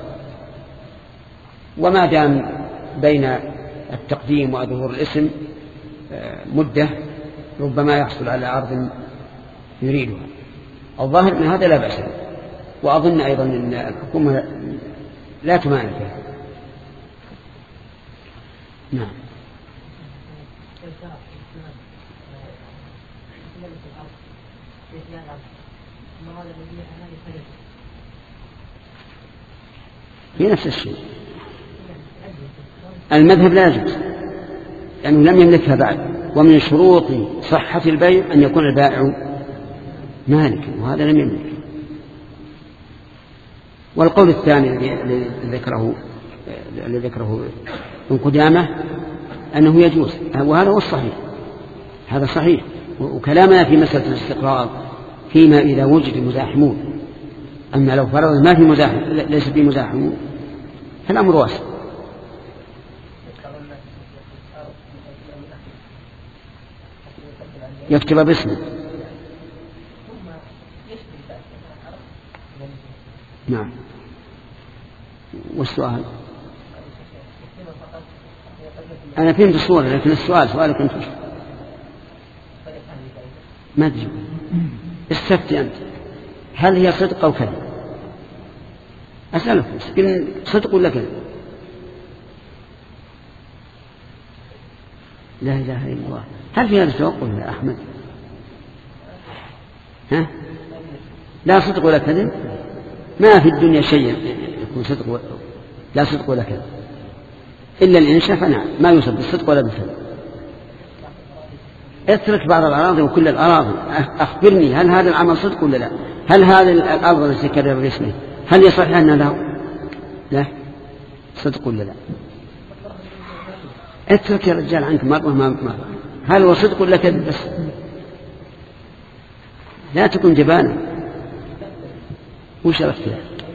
Speaker 4: وما دام بين التقديم وظهور الاسم مدة ربما يحصل على أرض يريدها. الظاهر من هذا لا بأس، وأظن أيضا أن الحكومة لا تمانع فيها. نعم. في نفس الشيء المذهب لا يجوز لأنه لم يملكها بعد، ومن شروط صحة البيع أن يكون البائع مالكا، وهذا لم يملك. والقول الثاني الذي ذكره الذي ذكره ابن قدامة أنه يجوز، وهذا هو الصحيح، هذا صحيح. وكلامنا في مسألة الاستقرار فيما إذا وجد مزاحمون، أما لو فرض ما في مزاحم ليس في مزاحمون فالأمر واسع. يكتب باسمه. نعم. والسؤال أنا فهمت الصورة، لكن السؤال سؤالك أنت ما أدري، استفتي أنت هل هي صدق أو كذب؟ أسألك صدق ولا كذب؟ لا إله إلا الله. هل في هذا التوقف يا أحمد؟ ها؟ لا صدق ولا كذب، ما في الدنيا شيء يكون صدق و... لا صدق ولا كذب إلا الإنشاء، فنعم ما يوصف بالصدق ولا بالكذب. اترك بعض الأراضي وكل الأراضي، أخبرني هل هذا العمل صدق ولا لا؟ هل هذه الأرض التي كتب باسمه هل يصح أن له لا صدق ولا لا؟ اترك يا رجال عنك مرة ما مرة، هل هو صدق ولا كذب بس؟ لا تكن جبانا. وش رأيك؟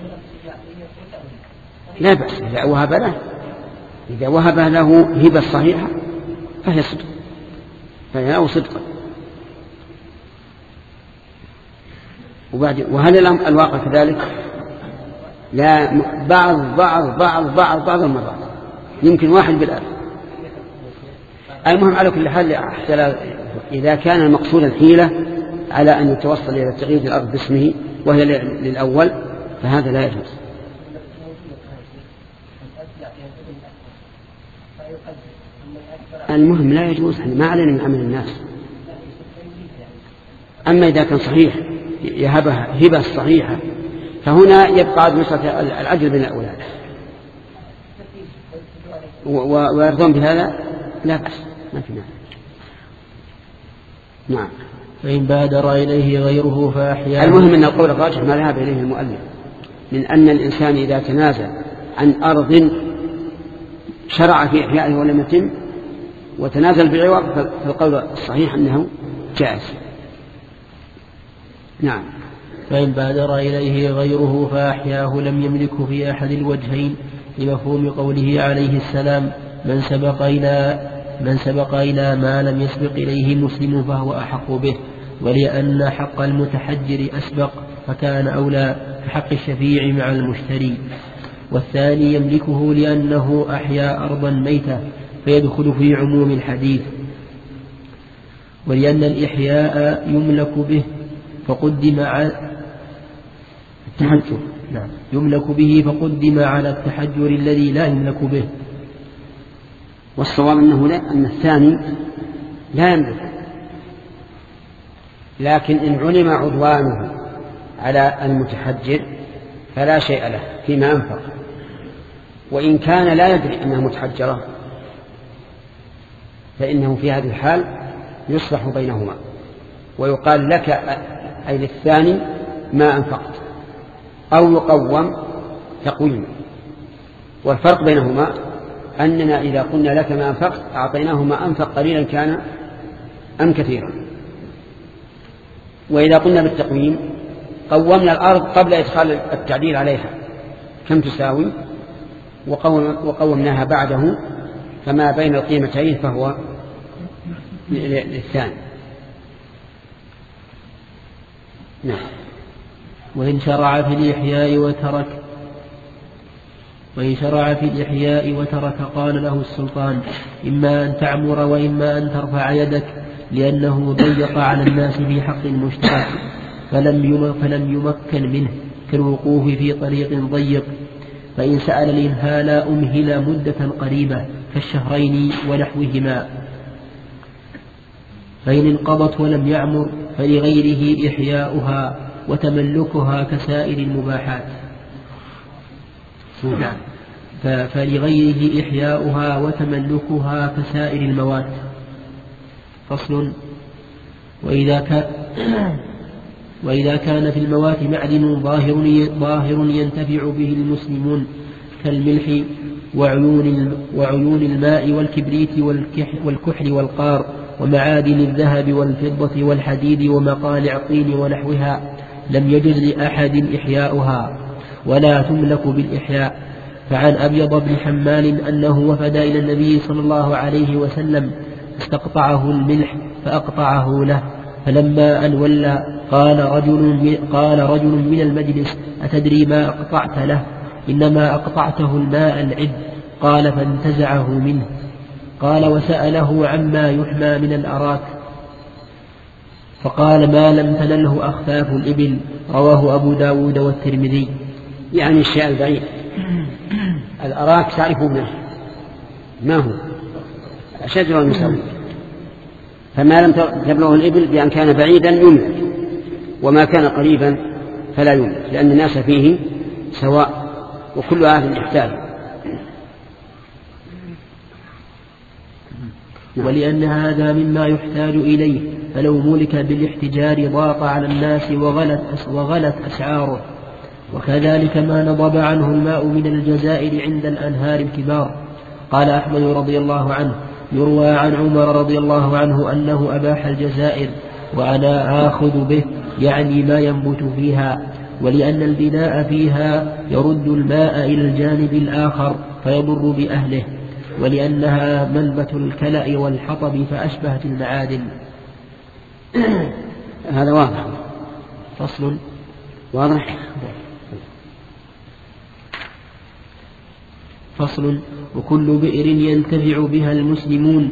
Speaker 4: لا بأس إذا وهب له، إذا وهب له هبة صحيحة فهي صدق، فهي له صدقا. وبعد وهل الواقع كذلك؟ لا، بعض بعض بعض بعض بعض المرات يمكن واحد بالألف. المهم على كل حال إذا كان المقصود الحيلة على أن يتوصل إلى تغيير الأرض باسمه وهي للأول فهذا لا يجوز. المهم لا يجوز، ما علينا من عمل الناس. أما إذا كان صحيح يهبها هبة صحيحة فهنا يبقى مسألة العدل بين الأولاد ويرضون بهذا لا بأس، ما في مانع. نعم.
Speaker 5: فإن بادر إليه غيره فأحياه.
Speaker 4: المهم أن القول الراجح ما ذهب إليه المؤلف من أن الإنسان إذا تنازل عن أرض شرع في إحيائه ولم يتم وتنازل بعوض فالقول الصحيح أنه جائز. نعم.
Speaker 5: فإن بادر إليه غيره فأحياه لم يملك في أحد الوجهين لمفهوم قوله عليه السلام من سبق إلى من سبق إلى ما لم يسبق إليه مسلم فهو أحق به، ولأن حق المتحجر أسبق فكان أولى بحق الشفيع مع المشتري. والثاني يملكه لأنه أحيا أرضا ميتة فيدخل في عموم الحديث، ولأن الإحياء يملك به فقدم على التحجر نعم يملك به فقدم على التحجر الذي لا يملك به.
Speaker 4: والصواب أنه لا أن الثاني لا يملك، لكن إن علم عدوانه على المتحجر فلا شيء له فيما أنفق، وإن كان لا يدري أنها متحجرة فإنه في هذه الحال يصلح بينهما ويقال لك أي للثاني ما أنفقت أو يقوم تقويم. والفرق بينهما أننا إذا قلنا لك ما أنفقت أعطيناه ما أنفق قليلا كان أم كثيرا، وإذا قلنا بالتقويم قومنا الأرض قبل إدخال التعديل عليها كم تساوي وقومناها بعده فما بين القيمتين فهو للثاني. نعم.
Speaker 5: وإن شرع في الإحياء وترك وإن شرع في الإحياء وترك قال له السلطان إما أن تعمر وإما أن ترفع يدك، لأنه ضيق على الناس في حق المشترك فلم فلم يمكن منه كالوقوف في طريق ضيق. فإن سأل الإمهال أمهل مدة قريبة كالشهرين ونحوهما. فإن انقضت ولم يعمر فلغيره إحياؤها وتملكها كسائر المباحات. نعم. فلغيره إحياؤها وتملكها كسائر الموات. فصل. وإذا كان وإذا كان في الموات معدن ظاهر ظاهر ينتفع به المسلمون كالملح وعيون وعيون الماء والكبريت والكحل والقار ومعادن الذهب والفضة والحديد ومقالع الطين ونحوها لم يجز لأحد إحياؤها ولا تملك بالإحياء. فعن أبيض بن حمال أنه وفد إلى النبي صلى الله عليه وسلم استقطعه الملح فأقطعه له، فلما أن ولى قال رجل قال رجل من المجلس أتدري ما أقطعت له؟ إنما أقطعته الماء العذب. قال فانتزعه منه. قال وسأله عما يحمى من الأراك فقال ما لم تنله أخفاف الإبل. رواه أبو داود والترمذي.
Speaker 4: يعني الشيء البعيد. الأراك تعرفون ما هو شجر المسوي، فما لم تبلغه الإبل بأن كان بعيدا يملك، وما كان قريبا فلا يملك، لأن الناس فيه سواء وكل عاد يحتاج.
Speaker 5: ولأن هذا مما يحتاج إليه، فلو ملك بالاحتجار ضاق على الناس وغلت, وغلت أسعاره. وكذلك ما نضب عنه الماء من الجزائر عند الأنهار الكبار. قال أحمد رضي الله عنه يروى عن عمر رضي الله عنه أنه أباح الجزائر وأنا آخذ به، يعني ما ينبت فيها، ولأن البناء فيها يرد الماء إلى الجانب الآخر فيضر بأهله، ولأنها منبت الكلأ والحطب فأشبهت المعادن.
Speaker 4: هذا واضح.
Speaker 5: فصل.
Speaker 4: واضح.
Speaker 5: فصل. وكل بئر ينتفع بها المسلمون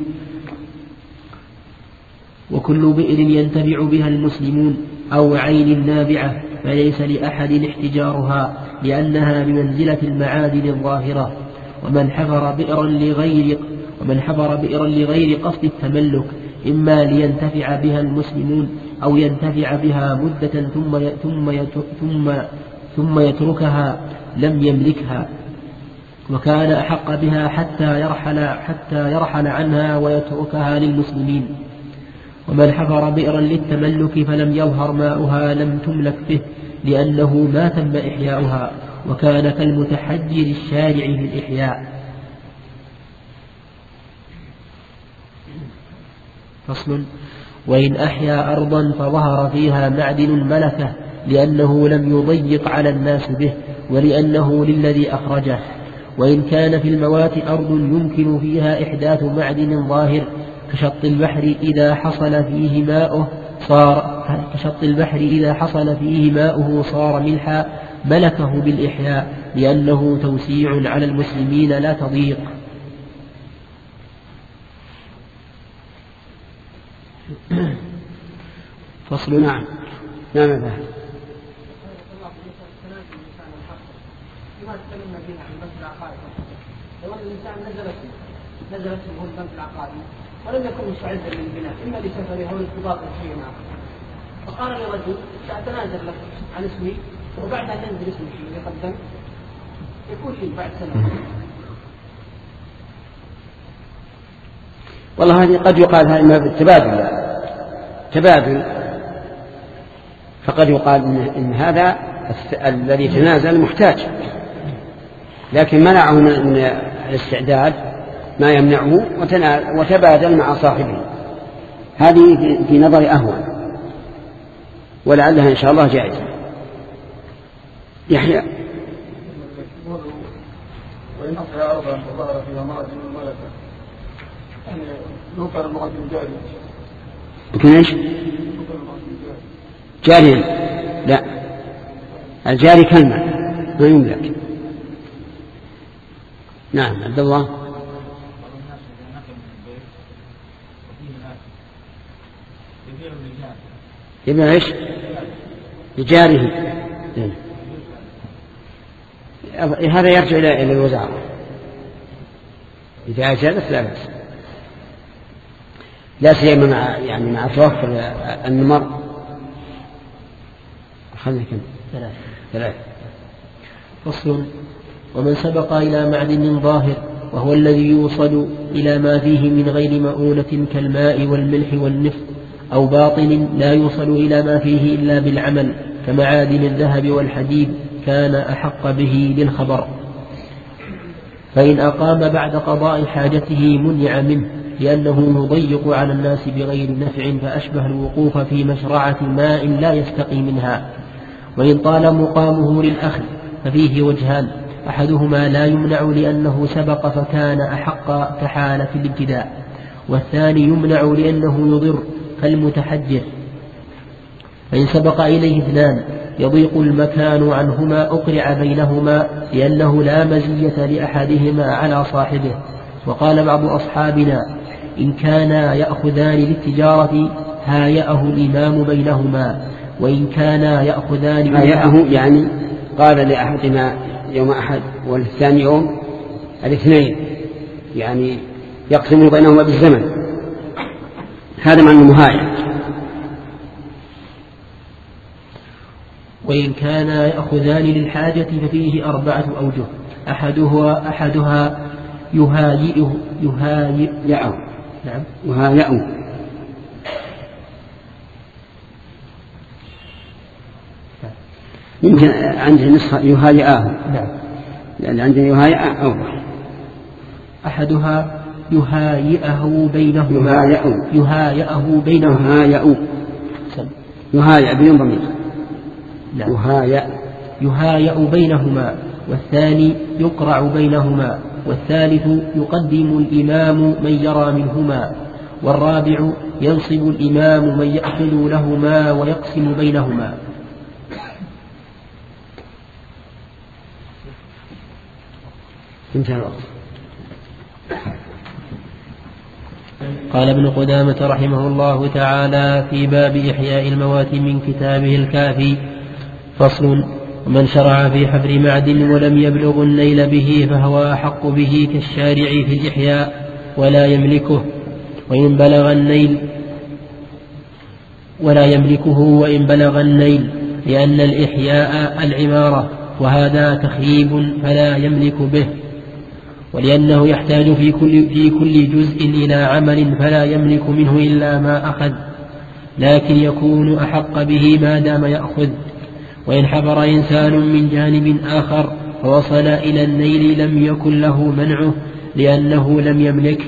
Speaker 5: وكل بئر ينتفع بها المسلمون أو عين نابعة فليس لأحد احتجارها، لأنها بمنزلة المعادن الظاهرة. ومن حفر بئرا لغير ومن حفر بئرا لغير قصد التملك إما لينتفع بها المسلمون أو ينتفع بها مدة ثم ثم ثم ثم يتركها لم يملكها، وكان أحق بها حتى يرحل حتى يرحل عنها ويتركها للمسلمين. ومن حفر بئرا للتملك فلم يظهر ماؤها لم تملك به لأنه ما تم إحياؤها، وكان كالمتحجر الشارع في الإحياء. فصل: وإن أحيا أرضا فظهر فيها معدن ملكه لأنه لم يضيق على الناس به ولأنه للذي أخرجه. وإن كان في الموات أرض يمكن فيها إحداث معدن ظاهر كشط البحر إذا حصل فيه ماؤه صار كشط البحر إذا حصل فيه ماؤه صار ملحا ملكه بالإحياء لأنه توسيع على المسلمين لا تضييق.
Speaker 4: فصل. نعم نعم هذا
Speaker 3: ما تكلمنا فيها عن البنك العقاري. لو أن الإنسان نزلت نزلت هو البنك العقاري ولم يكن مستعدا للبناء إما لسفره أو لارتباط بشيء آخر، فقال للرجل سأتنازل لك عن اسمي وبعد أن ينزل اسمك يقدم يكون لي بعد سنة.
Speaker 4: والله هذه قد يقال هذا بالتبادل تبادل، فقد يقال إن, إن هذا الذي تنازل محتاج لكن منعه من الاستعداد ما يمنعه وتبادل مع صاحبه. هذه في نظر أهون ولعلها إن شاء الله جائزة. يحيى:
Speaker 3: وإن أحيا أرضا فظهر فيها معدن ملكه يعني ينكر المعدن جاري.
Speaker 4: يمكن ايش؟ جاري؟ لا، الجاري كلمة ما يملك. نعم عبد الله. يبيع ايش؟ لجاره. هذا يرجع إلى الوزارة إذا أجازت لا بأس، لا سيما مع يعني مع توفر النمر. خلنا كم ثلاث ثلاث.
Speaker 5: فصل: ومن سبق إلى معدن ظاهر وهو الذي يوصل إلى ما فيه من غير مؤونة كالماء والملح والنفط، أو باطن لا يوصل إلى ما فيه إلا بالعمل كمعادن الذهب والحديد، كان أحق به للخبر. فإن أقام بعد قضاء حاجته منع منه لأنه يضيق على الناس بغير نفع، فأشبه الوقوف في مشرعة ماء لا يستقي منها. وإن طال مقامه للأخذ ففيه وجهان: أحدهما لا يمنع لأنه سبق فكان أحق كحالة الابتداء، والثاني يمنع لأنه يضر كالمتحجر. فإن سبق إليه اثنان يضيق المكان عنهما أقرع بينهما لأنه لا مزية لأحدهما على صاحبه. وقال بعض أصحابنا: إن كانا يأخذان للتجارة هايأه الإمام بينهما، وإن كانا يأخذان
Speaker 4: هايأه يعني قال لأحدنا يوم أحد والثاني يوم الاثنين، يعني يقسم بينهما بالزمن. هذا معنى المهاية.
Speaker 5: وإن كانا يأخذان للحاجة ففيه أربعة أوجه: أحدها أحدها يهايئه يهايئ
Speaker 4: نعم يهايئه يمكن عنده نسخة يهايئه.
Speaker 5: نعم،
Speaker 4: لأن عنده يهايئه أوضح.
Speaker 5: أحدها يهايئه بينهما
Speaker 4: يهايئه
Speaker 5: يهايئه بينهما
Speaker 4: يهايئ يهايئ بدون ضمير.
Speaker 5: نعم.
Speaker 4: يهايئ
Speaker 5: يهايئ بينهما، والثاني يقرع بينهما، والثالث يقدم الإمام من يرى منهما، والرابع ينصب الإمام من يأخذ لهما ويقسم بينهما.
Speaker 4: انتهى الوقت.
Speaker 5: قال ابن قدامة رحمه الله تعالى في باب إحياء الموات من كتابه الكافي: فصل: ومن شرع في حفر معدن ولم يبلغ النيل به فهو أحق به كالشارع في الإحياء ولا يملكه، وإن بلغ النيل ولا يملكه وإن بلغ النيل، لأن الإحياء العمارة وهذا تخييب فلا يملك به، ولأنه يحتاج في كل, في كل جزء إلى عمل فلا يملك منه إلا ما أخذ لكن يكون أحق به ما دام يأخذ. وإن حضر إنسان من جانب آخر فوصل إلى النيل لم يكن له منعه لأنه لم يملك.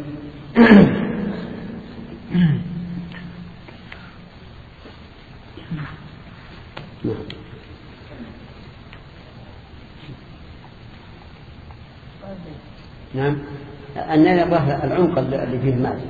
Speaker 4: نعم. النيل العمق اللي فيه الماء.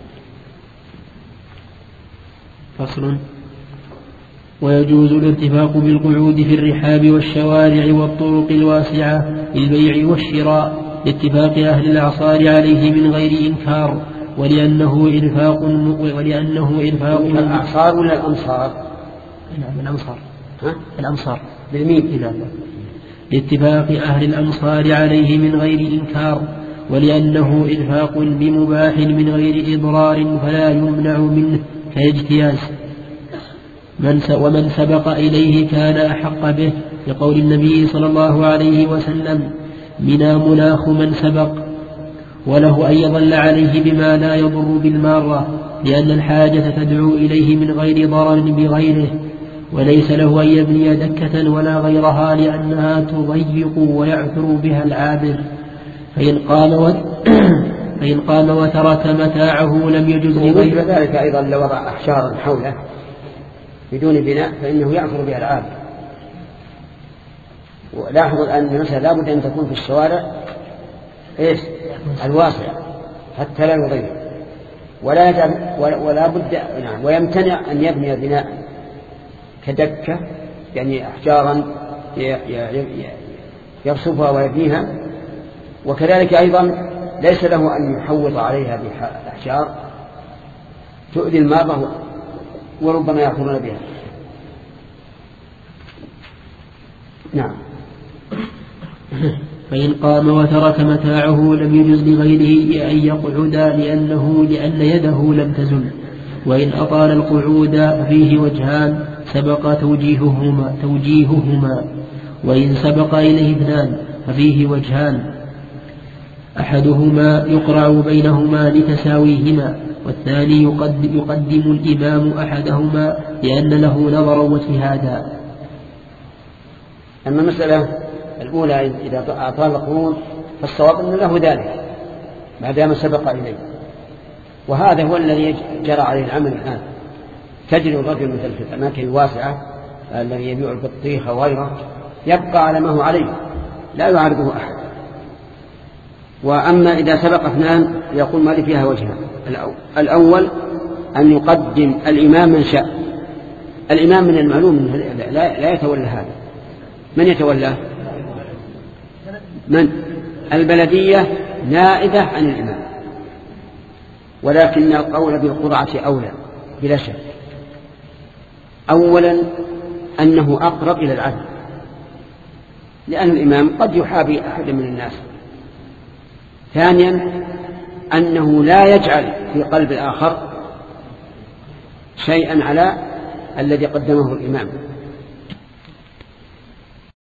Speaker 5: فصل. ويجوز الاتفاق بالقعود في الرحاب والشوارع والطرق الواسعة للبيع والشراء لاتفاق أهل الأعصار عليه من غير إنكار، ولأنه إرفاق ولأنه إرفاق
Speaker 4: الأعصار ولا الأمصار؟
Speaker 5: نعم الأمصار.
Speaker 4: ها؟
Speaker 5: الأمصار
Speaker 4: بالميم.
Speaker 5: إذا لاتفاق أهل الأمصار عليه من غير إنكار، ولأنه إرفاق بمباح من غير إضرار فلا يمنع منه كاجتياز. من ومن سبق إليه كان أحق به، لقول النبي صلى الله عليه وسلم: منى مناخ من سبق. وله أن يظل عليه بما لا يضر بالمارة، لأن الحاجة تدعو إليه من غير ضرر بغيره، وليس له أن يبني دكة ولا غيرها لأنها تضيق ويعثر بها العابر. فإن قام و... فإن قام وترك متاعه لم يجز لغيره.
Speaker 4: ذلك أيضا لو وضع أحجارا حوله بدون بناء فإنه يعثر بها العابر. ولاحظوا أن مثلا لا بد أن تكون في الشوارع إيش الواسع حتى لا يضيق، ولا يجعل ولا بد نعم ويمتنع أن يبني بناء كدكة يعني أحجارا يرصفها ويبنيها. وكذلك أيضا ليس له أن يحوط عليها بأحجار تؤذي المارة وربما يأخذون بها.
Speaker 5: نعم. فإن قام وترك متاعه لم يجز لغيره أن يقعد لأنه لأن يده لم تزل. وإن أطال القعود ففيه وجهان سبق توجيههما, توجيههما وإن سبق إليه اثنان ففيه وجهان: أحدهما يقرع بينهما لتساويهما، والثاني يقدم, يقدم الإمام أحدهما لأن له نظر واجتهادا.
Speaker 4: أما المسألة الأولى إذا أطال القعود فالصواب أن له ذلك ما دام سبق إليه، وهذا هو الذي جرى عليه العمل الآن. تجد الرجل مثل في الأماكن الواسعة الذي يبيع البطيخ وغيره يبقى على ما هو عليه لا يعارضه أحد. وأما إذا سبق اثنان يقول ما لي فيها وجهة. الأول أن يقدم الإمام من شاء. الإمام من المعلوم لا, لا يتولى هذا. من يتولاه؟ من؟ البلدية نائبة عن الإمام، ولكن القول بالقرعة أولى بلا شك. أولا أنه أقرب إلى العدل، لأن الإمام قد يحابي أحد من الناس. ثانيا أنه لا يجعل في قلب الآخر شيئا على الذي قدمه الإمام،